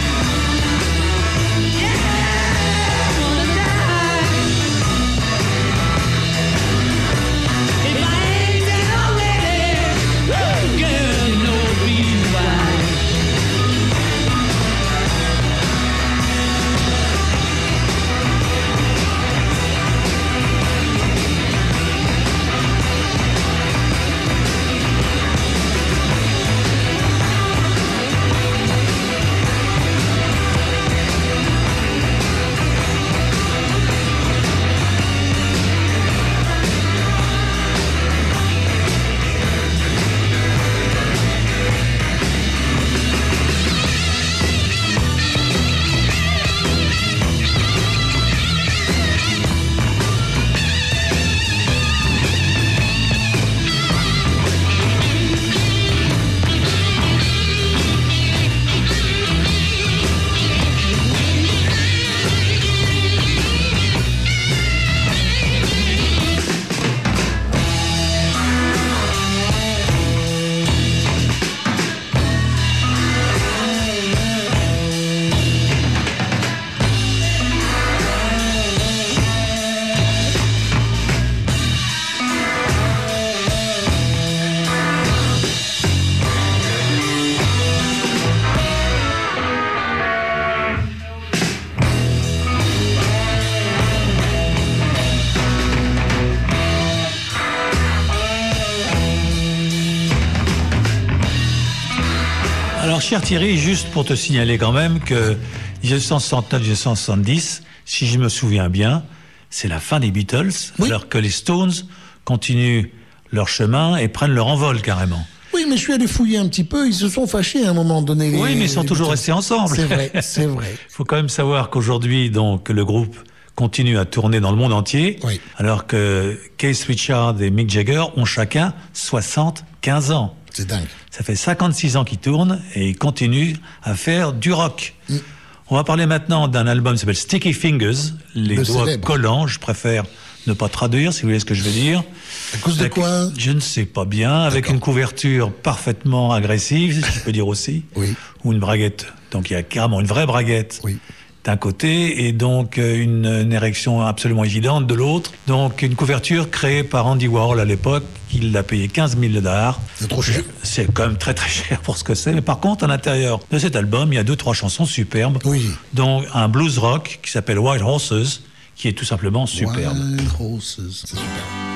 Speaker 4: yeah, wanna die. If I ain't dead already, girl, you know the reason why.
Speaker 6: Alors, cher Thierry, juste pour te signaler quand même que 1969-1970, si je me souviens bien, c'est la fin des Beatles,
Speaker 3: Oui.
Speaker 6: alors que les Stones continuent leur chemin et prennent leur envol carrément.
Speaker 3: Oui, mais je suis allé fouiller un petit peu. Ils se sont fâchés à un moment donné.
Speaker 6: Oui, mais ils sont toujours
Speaker 3: Beatles.
Speaker 6: restés ensemble.
Speaker 3: C'est vrai, c'est vrai.
Speaker 6: Il faut quand même savoir qu'aujourd'hui, donc, le groupe continue à tourner dans le monde entier,
Speaker 3: Oui.
Speaker 6: alors que Keith Richards et Mick Jagger ont chacun 75 ans.
Speaker 3: C'est dingue.
Speaker 6: Ça fait 56 ans qu'ils tournent et ils continuent à faire du rock. On va parler maintenant d'un album qui s'appelle Sticky Fingers, les
Speaker 3: Le
Speaker 6: doigts
Speaker 3: célèbre.
Speaker 6: collants. Je préfère ne pas traduire, si vous voulez ce que je veux dire.
Speaker 3: À cause de quoi?
Speaker 6: Je ne sais pas bien, avec une couverture parfaitement agressive, si je peux dire aussi,
Speaker 3: Oui.
Speaker 6: ou une braguette. Donc il y a carrément une vraie braguette.
Speaker 3: Oui.
Speaker 6: D'un côté, et donc une érection absolument évidente de l'autre. Donc une couverture créée par Andy Warhol à l'époque, il l'a payé $15,000.
Speaker 3: C'est trop cher.
Speaker 6: C'est quand même très très cher pour ce que c'est. Mais par contre, à l'intérieur de cet album, il y a 2-3 chansons superbes.
Speaker 3: Oui.
Speaker 6: Dont un blues rock qui s'appelle Wild Horses, qui est tout simplement superbe.
Speaker 3: Wild Horses. C'est super.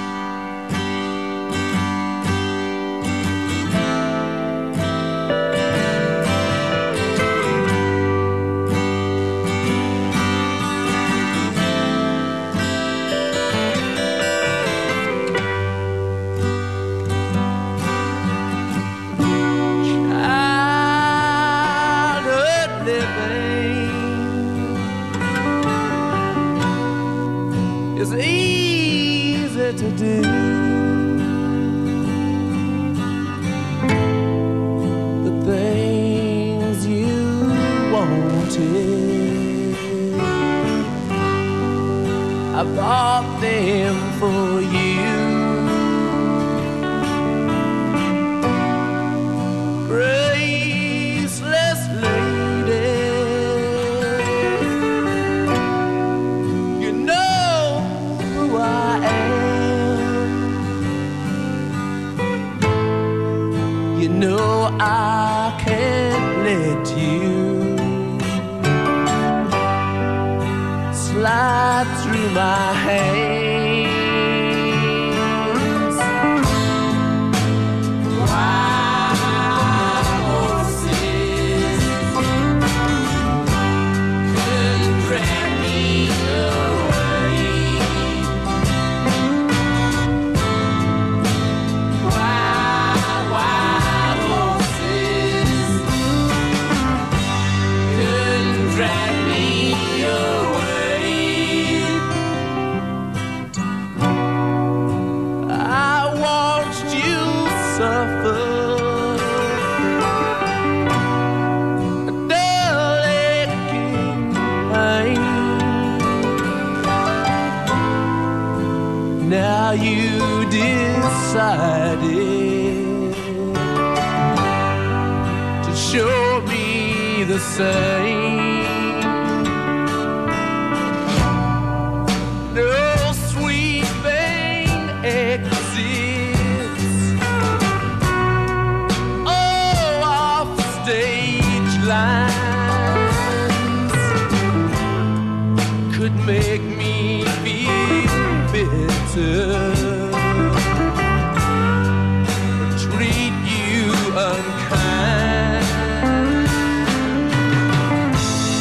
Speaker 2: Childhood living is easy to do. The things you wanted, I bought them for you. Graceless lady, you know who I am. You know I can't let you slide through my hands. Wild horses couldn't drag me away. Wild horses couldn't drag me away. I watched you suffer a dull aching pain. Now you decided to show me the same. No sweet thing exists. Oh, off stage lines could make me feel bitter or treat you unkind.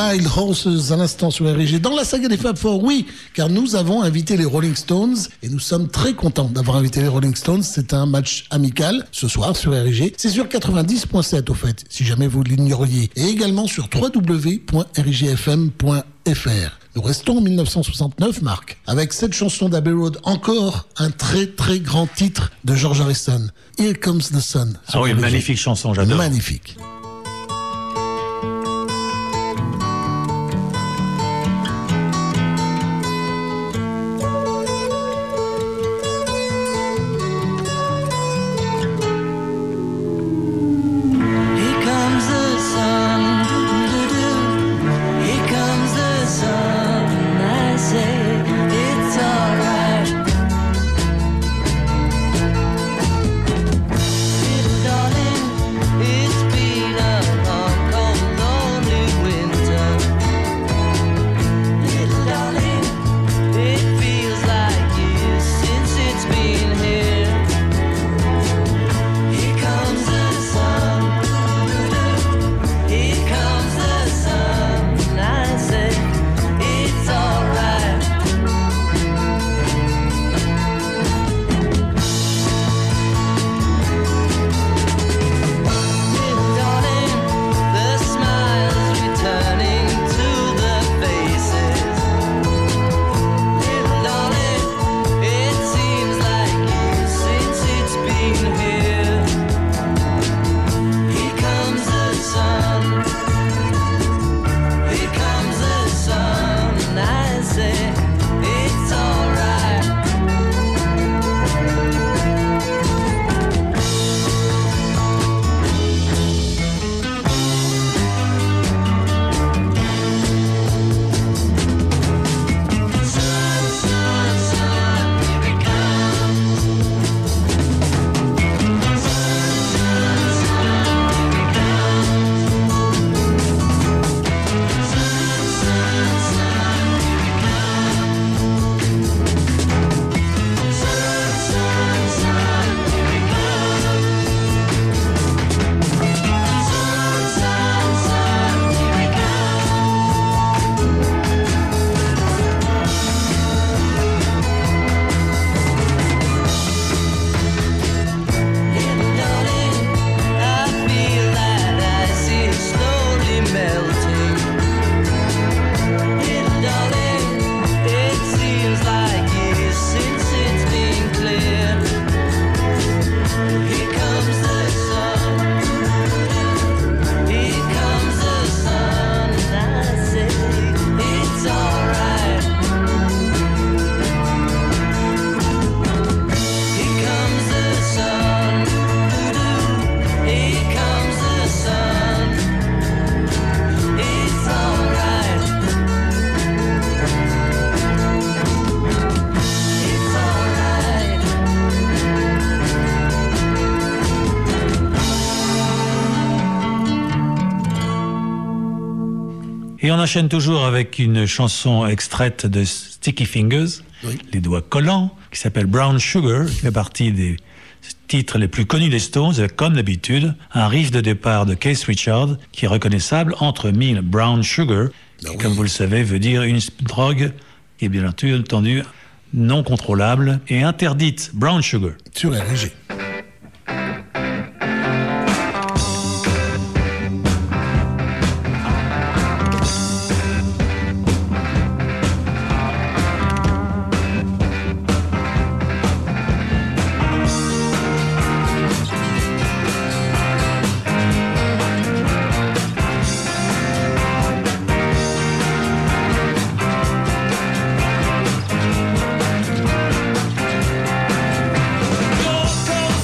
Speaker 3: Wild Horses à l'instant sur RG. Dans la saga des Fab Four, oui, car nous avons invité les Rolling Stones et nous sommes très contents d'avoir invité les Rolling Stones. C'est un match amical ce soir sur RG. C'est sur 90.7 au fait, si jamais vous l'ignoriez. Et également sur www.rjfm.fr. Nous restons en 1969, Marc, avec cette chanson d'Abbey Road, encore un très très grand titre de George Harrison. Here Comes the Sun.
Speaker 6: Ah oui, magnifique chanson, j'adore.
Speaker 3: Magnifique.
Speaker 4: Here comes the sun, doo-doo-doo. Here comes the sun, I say it's alright. Little darling, it's been a long, cold, lonely winter. Little darling, it feels like years since it's been here. Here comes the sun. Here comes the sun, I say it's alright. Little darling, the smiles returning to the faces. Little darling, it seems like years since it's been here. Here comes the sun. Here comes the sun, and I say it's alright. Sun, sun, sun, here it comes. Sun, sun, sun, here it comes. Sun, sun, sun, here it comes. Sun, sun, sun, here it comes. Sun, sun, sun, here it Little darling, I feel that ice is slowly melting. Little darling, it seems like years since it's been clear. Here comes the sun. Here comes the sun, and I say it's alright. Here comes the sun. Here comes the sun. It's alright. It's alright.
Speaker 6: Et on enchaîne toujours avec une chanson extraite de Sticky Fingers,
Speaker 3: Oui.
Speaker 6: Les doigts collants, qui s'appelle Brown Sugar, qui fait partie des titres les plus connus des Stones, avec comme d'habitude un riff de départ de Keith Richards qui est reconnaissable entre mille. Brown Sugar, qui,
Speaker 3: oui.
Speaker 6: comme vous le savez, veut dire une drogue qui est bien entendu non contrôlable et interdite. Brown Sugar.
Speaker 3: Sur RG.
Speaker 2: Gold Coast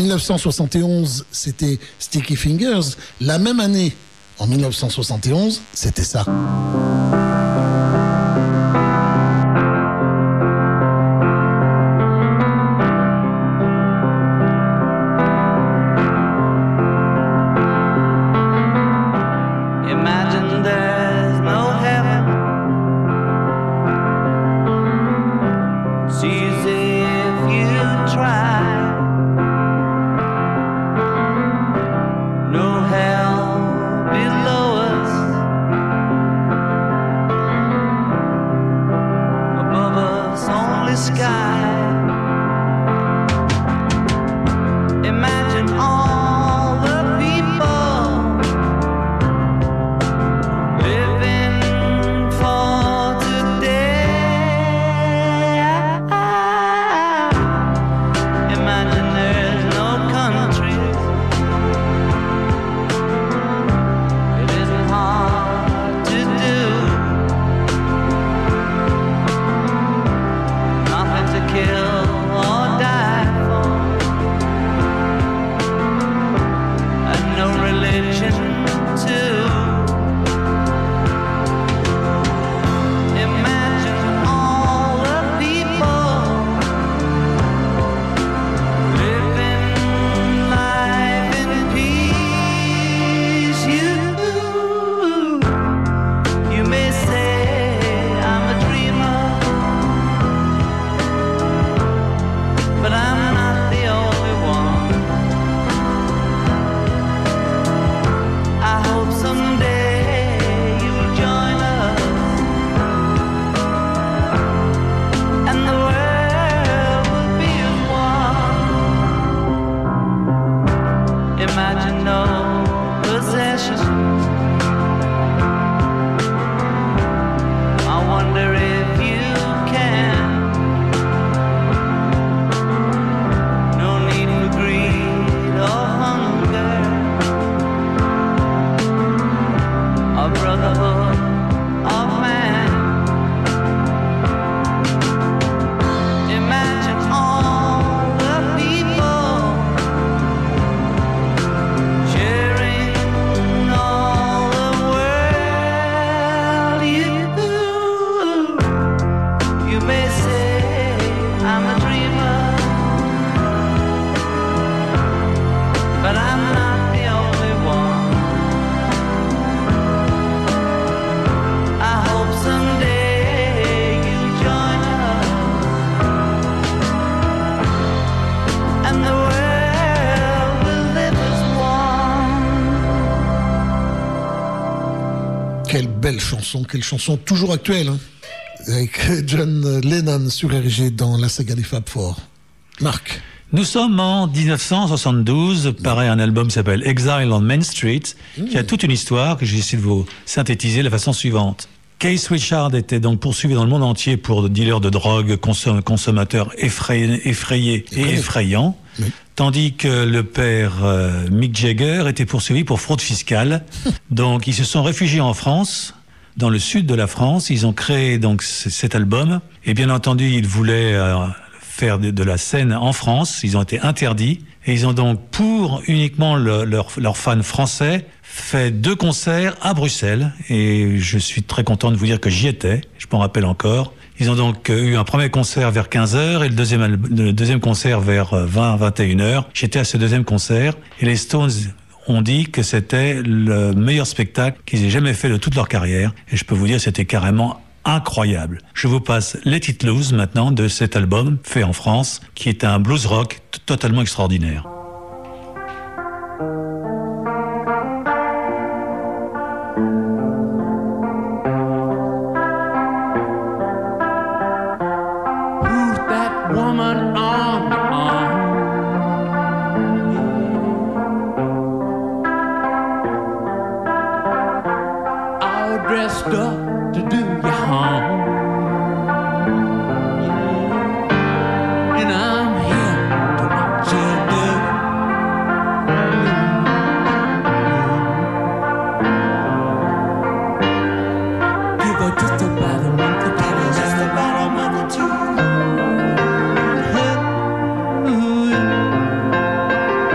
Speaker 3: 1971, c'était Sticky Fingers. La même année, en 1971, c'était ça.
Speaker 4: Imagine there's no heaven. It's easy if you try. No hell below us. Above us only sky. Imagine all the people living for today. Imagine there's no countries. It isn't hard to do. Nothing to kill or die for. And no religion too. Imagine all the people living life in peace. You may say I'm a dreamer, but I'm not the only one. I hope someday you'll join us, and the world will be as one. Imagine no possessions. I wonder if you can. No need for greed or hunger. A brotherhood of man. Imagine all the people sharing all the world. You may say I'm a dreamer, but I'm not the only one. I hope someday you'll join us, and the world will live as one.
Speaker 3: Quelle chanson toujours actuelle, hein, avec John Lennon sur RG dans la saga des Fab Four. Marc.
Speaker 6: Nous sommes en 1972, paraît un album qui s'appelle Exile on Main Street, qui a toute une histoire que j'ai essayé de vous synthétiser de la façon suivante. Keith Richards était donc poursuivi dans le monde entier pour dealer de drogue, consommateur effrayé et effrayant, tandis que le père Mick Jagger était poursuivi pour fraude fiscale. Donc ils se sont réfugiés en France, dans le sud de la France. Ils ont créé donc cet album, et bien entendu ils voulaient faire de la scène en France. Ils ont été interdits, et ils ont donc, pour uniquement leurs fans français, fait 2 concerts à Bruxelles, et je suis très content de vous dire que j'y étais, je m'en rappelle encore. Ils ont donc eu un premier concert vers 15h et le deuxième concert vers 20-21h. J'étais à ce deuxième concert, et les Stones ont dit que c'était le meilleur spectacle qu'ils aient jamais fait de toute leur carrière, et je peux vous dire que c'était carrément incroyable. Je vous passe Let It Loose maintenant de cet album fait en France, qui est un blues rock totalement extraordinaire.
Speaker 2: Who's that woman on the arm? All dressed up to do you harm. And I'm here to watch you do. Give her just about a month to give her just about a month or two.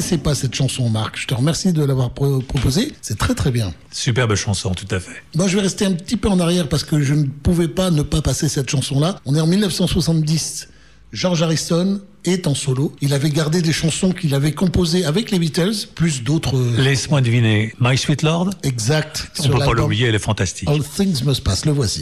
Speaker 3: connaissais pas cette chanson, Marc. Je te remercie de l'avoir proposée. C'est très très bien.
Speaker 6: Superbe chanson, tout à fait.
Speaker 3: Moi, je vais rester un petit peu en arrière parce que je ne pouvais pas ne pas passer cette chanson-là. On est en 1970. George Harrison est en solo. Il avait gardé des chansons qu'il avait composées avec les Beatles, plus d'autres.
Speaker 6: Laisse-moi deviner. My Sweet Lord.
Speaker 3: Exact.
Speaker 6: On ne peut pas l'oublier, elle est fantastique.
Speaker 3: All Things Must Pass. Le voici.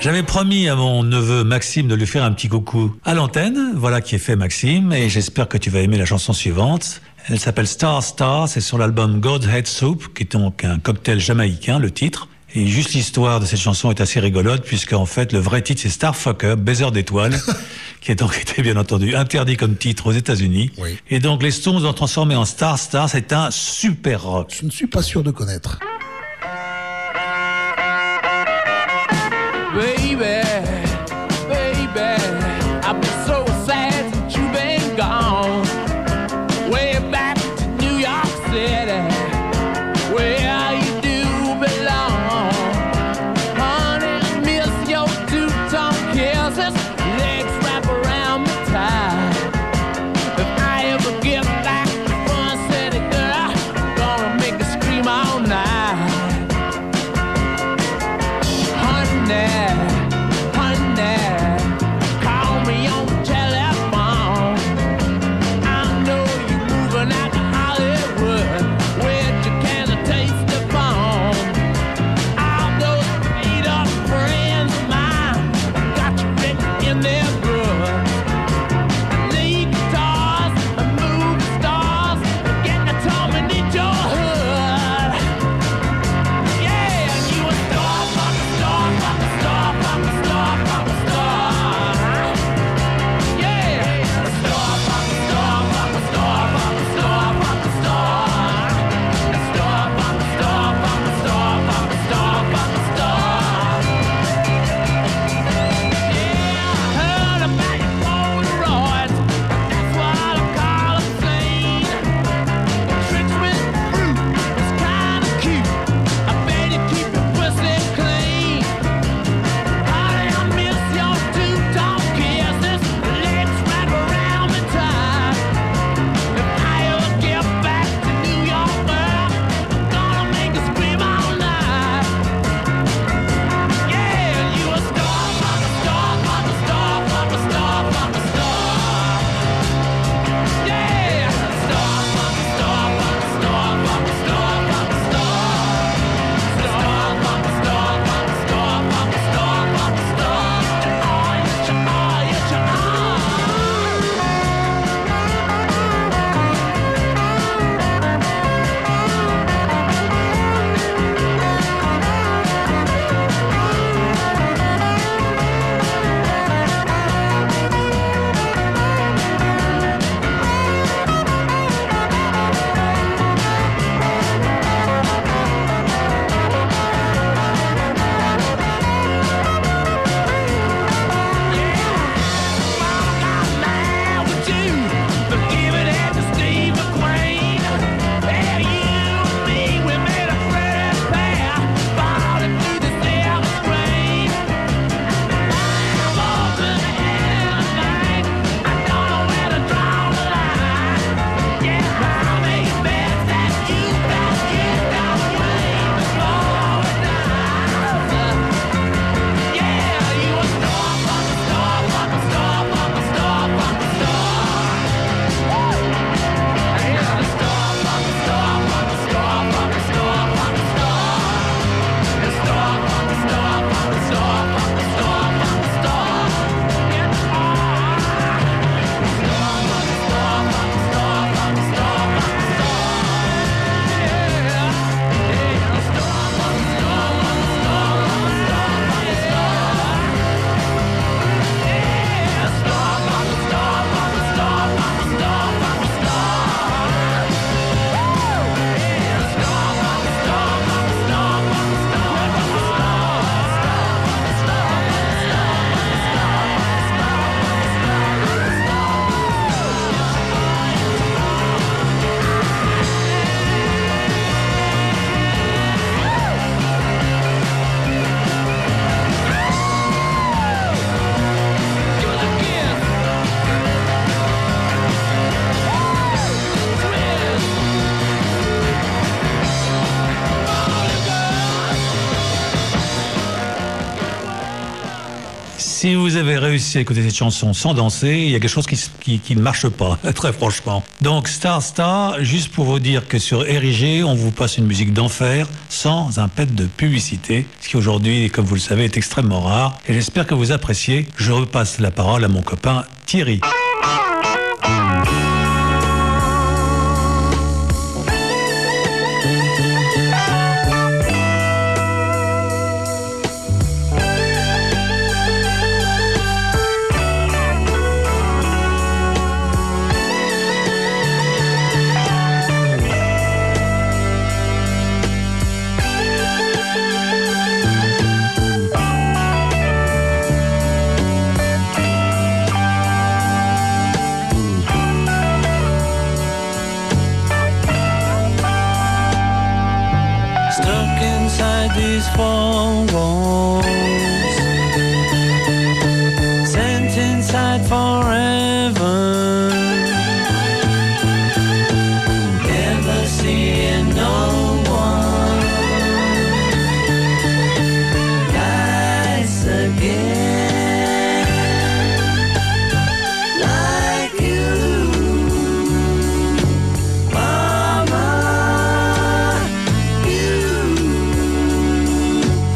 Speaker 6: J'avais promis à mon neveu Maxime de lui faire un petit coucou à l'antenne. Voilà qui est fait, Maxime, et j'espère que tu vas aimer la chanson suivante. Elle s'appelle Star Star, c'est sur l'album Godhead Soup, qui est donc un cocktail jamaïcain, le titre. Et juste l'histoire de cette chanson est assez rigolote, puisqu'en fait, le vrai titre, c'est Starfucker, baiser d'étoiles, qui a donc été, bien entendu, interdit comme titre aux États-Unis.
Speaker 3: Oui.
Speaker 6: Et donc, les Stones l'ont transformé en Star Star, c'est un super rock.
Speaker 3: Je ne suis pas sûr de connaître.
Speaker 2: Baby, baby, I've been so sad since you've been gone. Way back to New York City, where you do belong. Honey, I miss your two-tone kisses, legs wrap around me tight. If I ever get back to Fun City, girl, I'm gonna make you scream all night.
Speaker 6: Si vous avez réussi à écouter cette chanson sans danser, il y a quelque chose qui ne marche pas, très franchement. Donc Star Star, juste pour vous dire que sur RIG, on vous passe une musique d'enfer sans un pet de publicité, ce qui aujourd'hui, comme vous le savez, est extrêmement rare. Et j'espère que vous appréciez. Je repasse la parole à mon copain Thierry.
Speaker 4: Stuck inside these four walls, sent inside forever, never seeing no one nice again like you, Mama.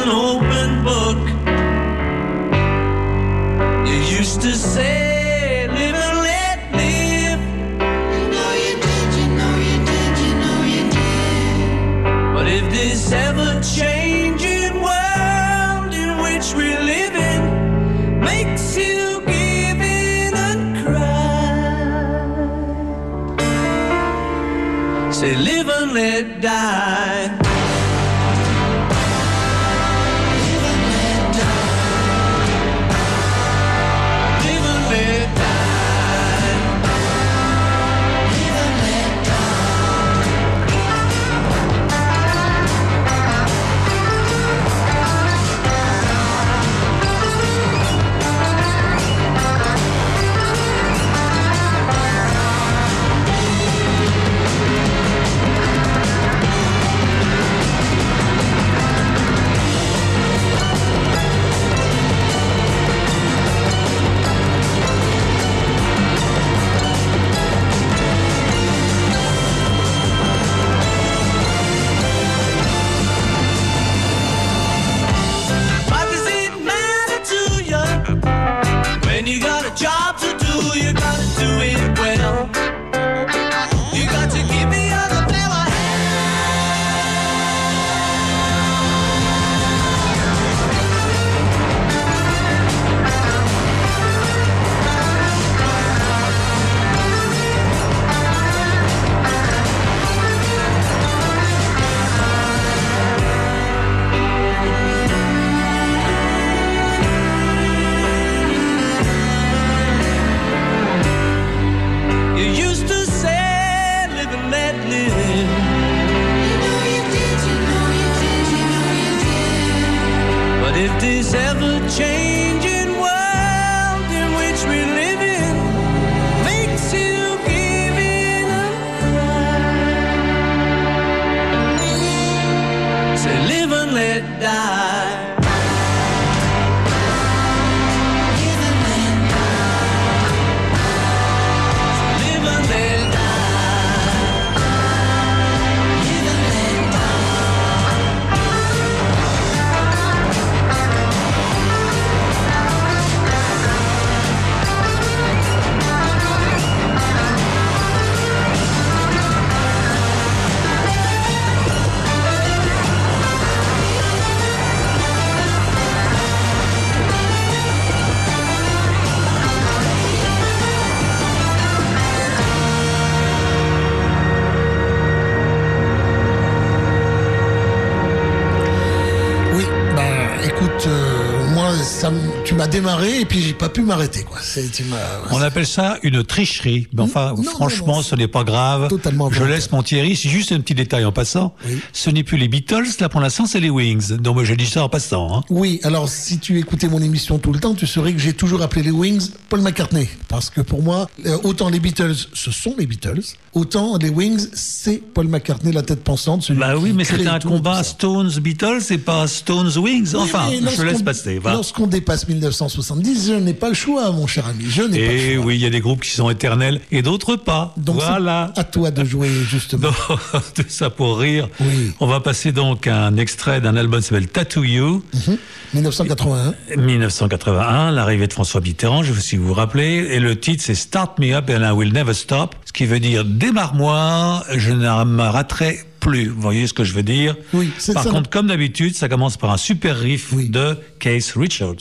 Speaker 4: an open book. You used to say, live and let live. You know you did, you know you did, you know you did. But if this ever-changing world in which we live in makes you give in and cry, say live and let die.
Speaker 3: Tu m'as démarré et puis j'ai pas pu m'arrêter, quoi.
Speaker 6: On appelle ça une tricherie. Mais enfin, franchement, ce n'est pas grave.
Speaker 3: Totalement.
Speaker 6: Je laisse mon Thierry. C'est juste un petit détail en passant. Oui. Ce n'est plus les Beatles, là pour l'instant, c'est les Wings. Donc moi, je dis ça en passant. Hein.
Speaker 3: Oui, alors si tu écoutais mon émission tout le temps, tu saurais que j'ai toujours appelé les Wings Paul McCartney. Parce que pour moi, autant les Beatles, ce sont les Beatles, autant les Wings, c'est Paul McCartney, la tête pensante.
Speaker 6: Bah oui, mais c'était un combat Stones-Beatles et pas Stones-Wings. Enfin, oui, je laisse passer. Va.
Speaker 3: Lorsqu'on dépasse 1970, je n'ai pas le choix, mon cher ami. Je n'ai pas le choix.
Speaker 6: Oui, il y a des groupes qui sont éternels et d'autres pas.
Speaker 3: Donc voilà. À toi de jouer, justement.
Speaker 6: Tout ça pour rire.
Speaker 3: Oui.
Speaker 6: On va passer donc à un extrait d'un album qui s'appelle Tattoo You.
Speaker 3: 1981.
Speaker 6: 1981, l'arrivée de François Mitterrand, je sais pas si vous vous rappelez. Et le titre, c'est Start Me Up and I Will Never Stop. Ce qui veut dire démarre-moi, je ne m'arrêterai plus. Vous voyez ce que je veux dire?
Speaker 3: Oui.
Speaker 6: Par contre, comme d'habitude, ça commence par un super riff de Keith Richards.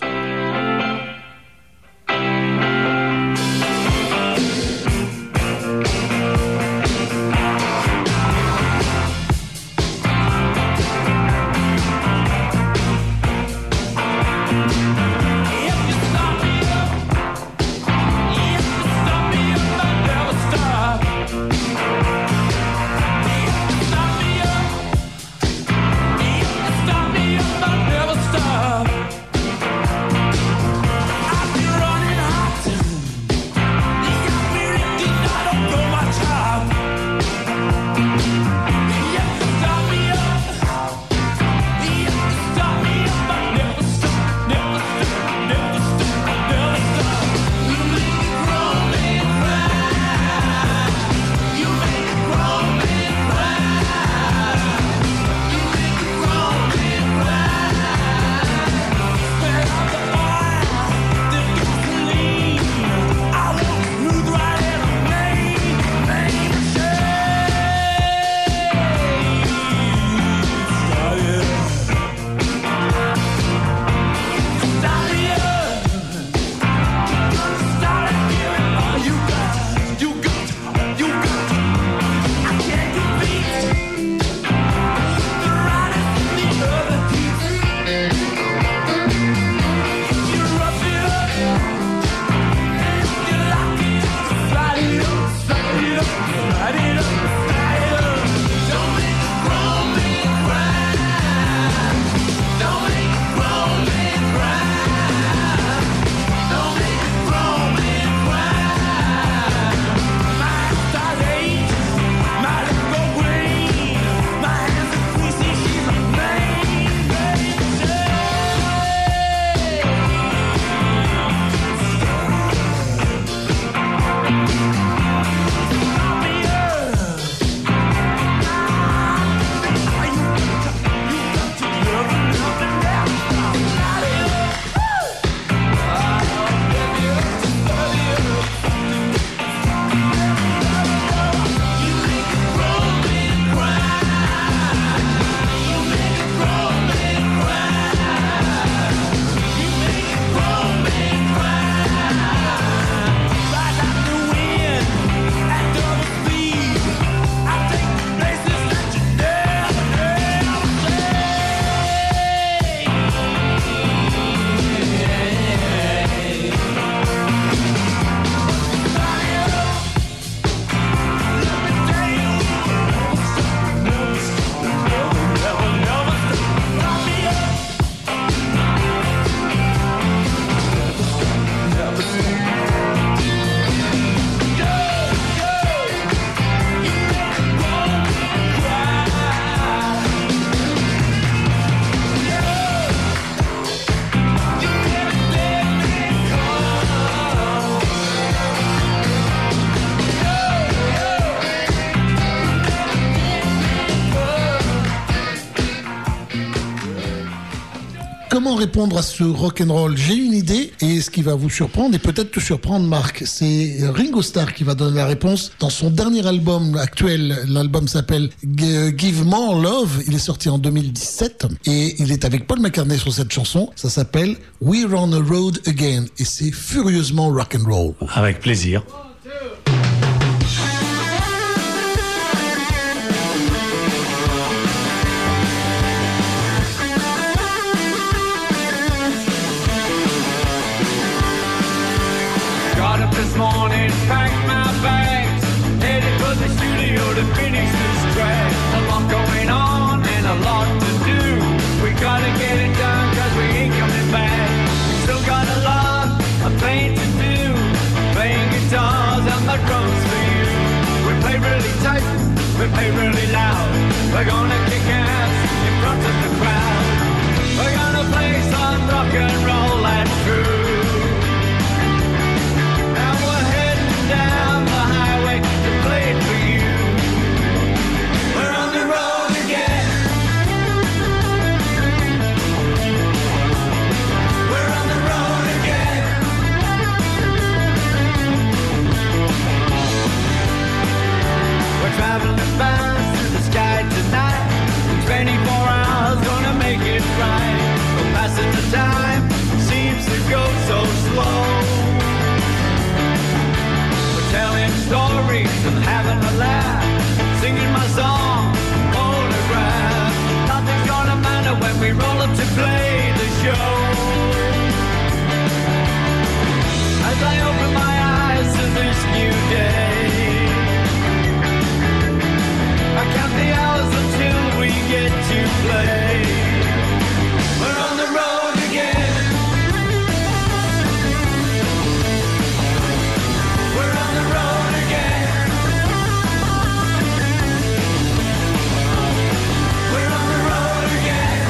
Speaker 3: répondre à ce rock'n'roll, j'ai une idée, et ce qui va vous surprendre, et peut-être te surprendre, Marc, c'est Ringo Starr qui va donner la réponse dans son dernier album actuel. L'album s'appelle Give More Love. Il est sorti en 2017 et il est avec Paul McCartney sur cette chanson. Ça s'appelle We're on the Road Again et c'est furieusement rock'n'roll.
Speaker 6: Avec plaisir.
Speaker 2: Got up this morning, packed my bags, headed for the studio to finish this track. A lot going on and a lot to do. We gotta get it done cause we ain't coming back. We still got a lot of playing to do. Playing guitars and the drums for you. We play really tight, we play really loud. We're gonna kick ass in front of the crowd. We're gonna play some rock and roll, that's true. Down the highway to play it for you. We're on the road again. We're on the road again. We're traveling fast through the sky tonight. 24 hours gonna make it right. But passing the time seems to go so slow. Telling stories and having a laugh, singing my song, photograph. Nothing's gonna matter when we roll up to play the show. As I open my eyes to this new day, I count the hours until we get to play. We're on the road again. We're on the road again. We're on the road again.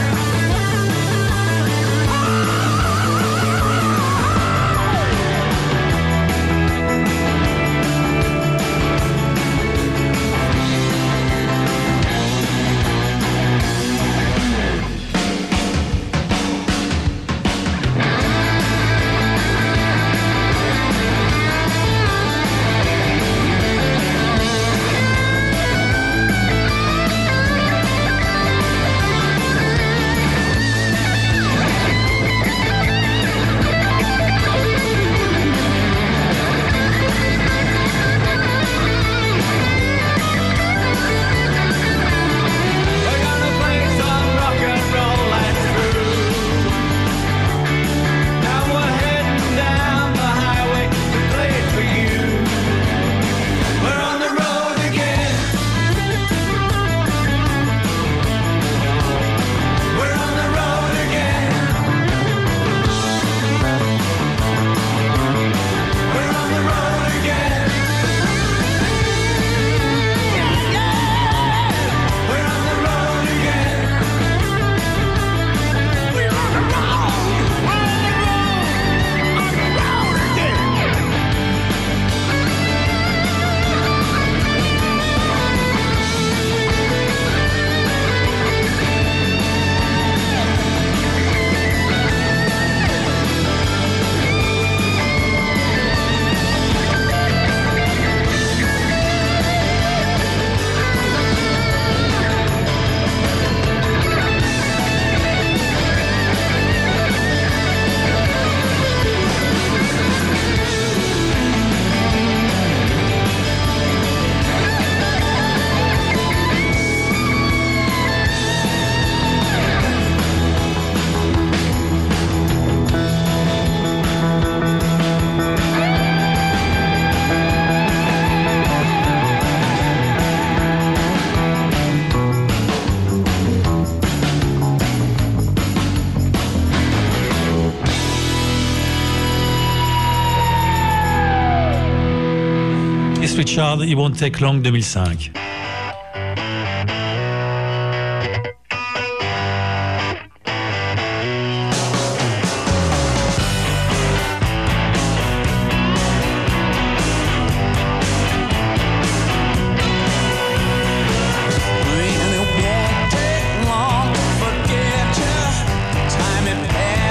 Speaker 6: Richard, It Won't Take Long 2005.
Speaker 2: And it won't take long to forget you. Time and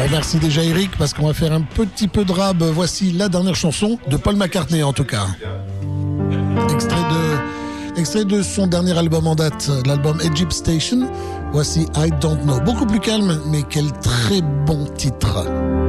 Speaker 3: Merci déjà Eric, parce qu'on va faire un petit peu de rab. Voici la dernière chanson de Paul McCartney en tout cas. Extrait de son dernier album en date, l'album Egypt Station. Voici I Don't Know. Beaucoup plus calme, mais quel très bon titre.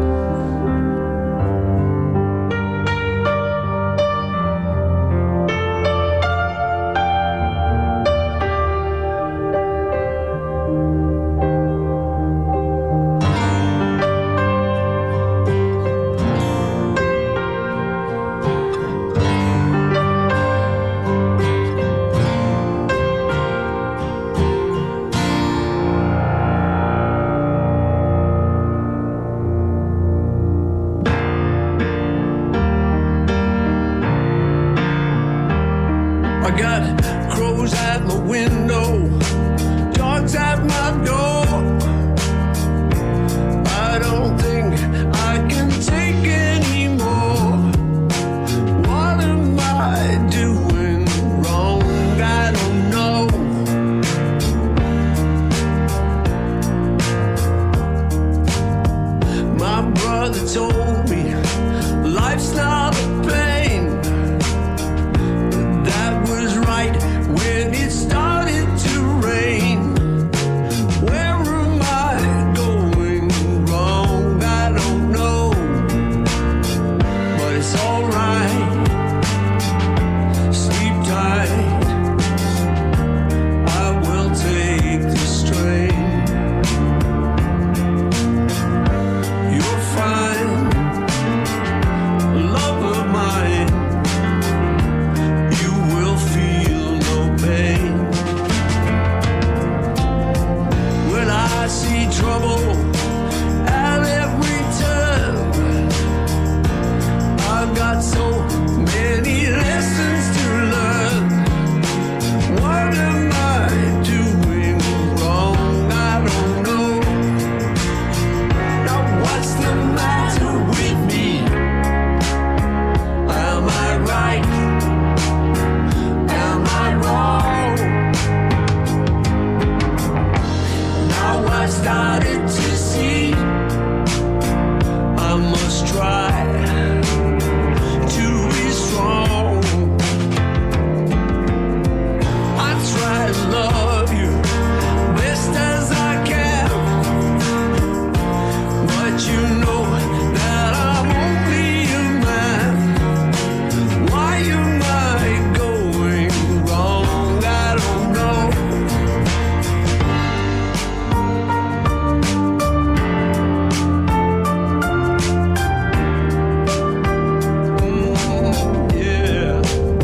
Speaker 7: I got crows at my window, dogs at my door. I don't think I can take any more. What am I doing wrong? I don't know. My brother told me life's not a pain. That was right when it started to rain. Where am I going wrong? I don't know, but it's alright. Sleep tight, I will take the strain. You're fine, love of mine. You will feel no pain. When I see trouble at every turn, I've got so many lessons to learn. What am I doing wrong? I don't know. Now what's the matter with me? Am I right? Am I wrong? Now I started to see I must try to be strong. I try to love you best as I can, but you know that I'm only a man. Why am I going wrong? I don't know. Yeah.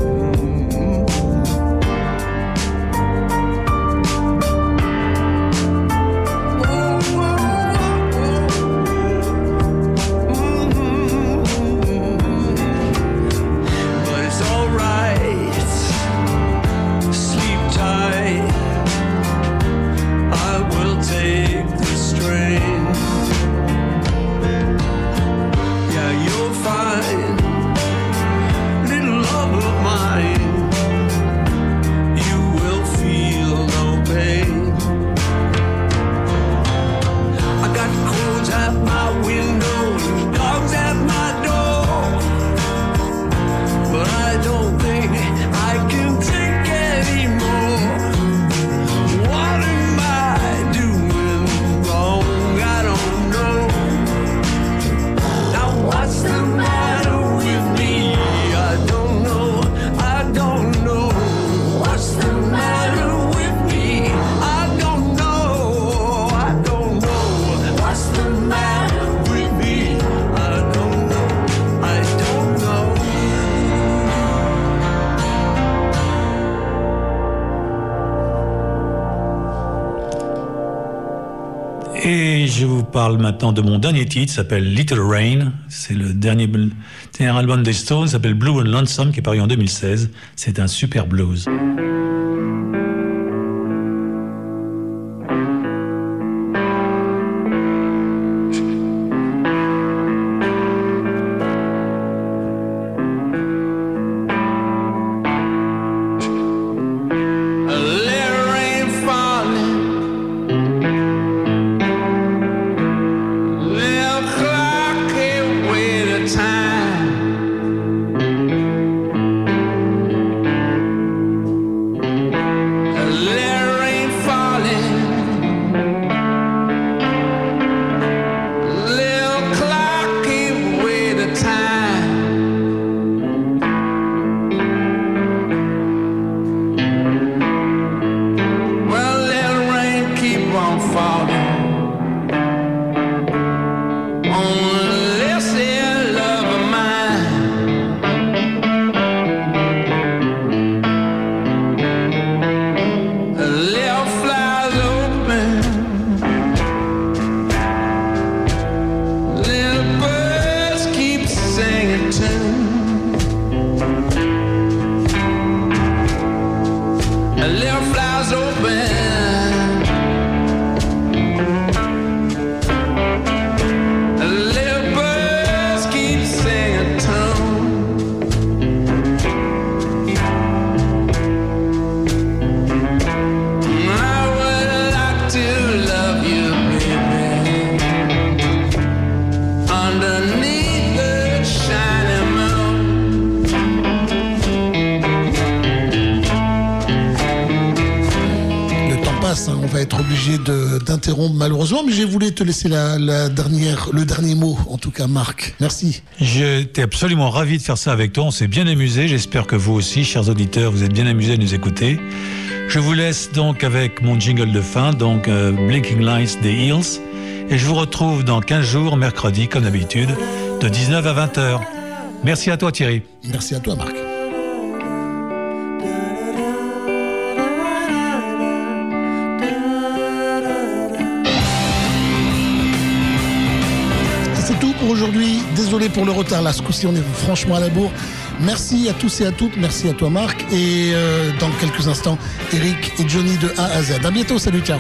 Speaker 7: But it's alright. Sleep tight. I will take the strain. Yeah, you're fine. Little love of mine. You will feel no pain. I got crows at my window and dogs at my door, but I don't think I can take any more. What am I doing wrong? I don't know. Now what's the matter with me? I don't know. I don't know. What's the matter with me? I don't know. I don't know. What's the matter with me? I don't know. I don't know.
Speaker 6: Et je vous parle maintenant de mon dernier titre, s'appelle Little Rain. C'est le dernier album des Stones, s'appelle Blue and Lonesome, qui est paru en 2016. C'est un super blues.
Speaker 7: A little rain falling, little eyes open. Little birds keep singing tune. I would like to love you, baby, underneath the shining moon.
Speaker 3: Le temps passe, hein, on va être obligé d'interrompre malheureusement, mais j'ai voulu te laisser le dernier mot, en tout cas Marc. Merci.
Speaker 6: J'étais absolument ravi de faire ça avec toi, on s'est bien amusé, j'espère que vous aussi, chers auditeurs, vous êtes bien amusés à nous écouter. Je vous laisse donc avec mon jingle de fin, donc Blinking Lights des Hills, et je vous retrouve dans 15 jours, mercredi, comme d'habitude, de 19 à 20h. Merci à toi Thierry.
Speaker 3: Merci à toi Marc. C'est tout pour aujourd'hui. Désolé pour le retard. Là, ce coup-ci, on est franchement à la bourre. Merci à tous et à toutes. Merci à toi, Marc. Et dans quelques instants, Eric et Johnny de A à Z. À bientôt. Salut, ciao.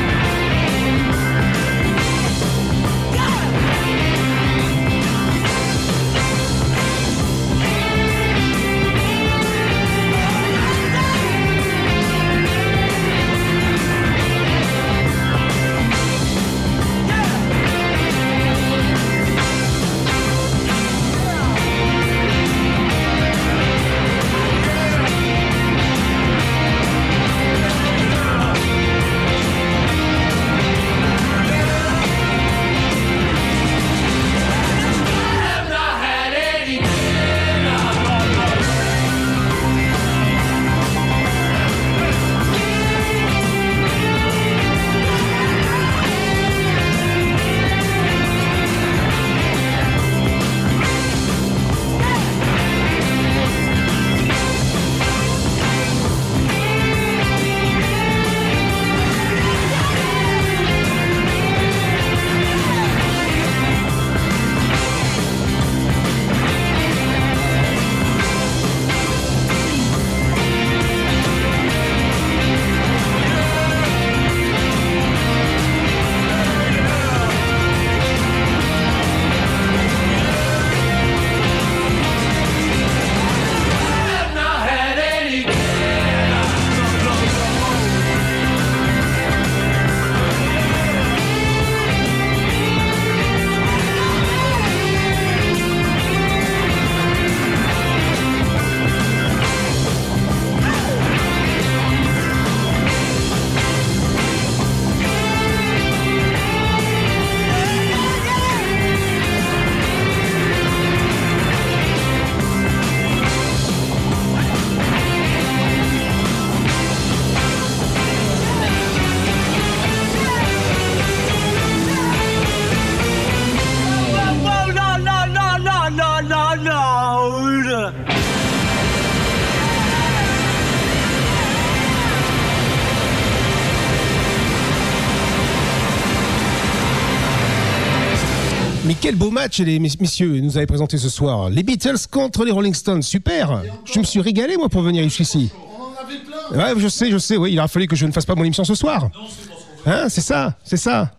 Speaker 8: Mais quel beau match, les messieurs, nous avez présenté ce soir. Les Beatles contre les Rolling Stones, super. Je me suis régalé, moi, pour venir jusqu'ici.
Speaker 3: On en avait plein.
Speaker 8: Ouais, je sais, oui. Il a fallu que je ne fasse pas mon émission ce soir. Hein, c'est ça.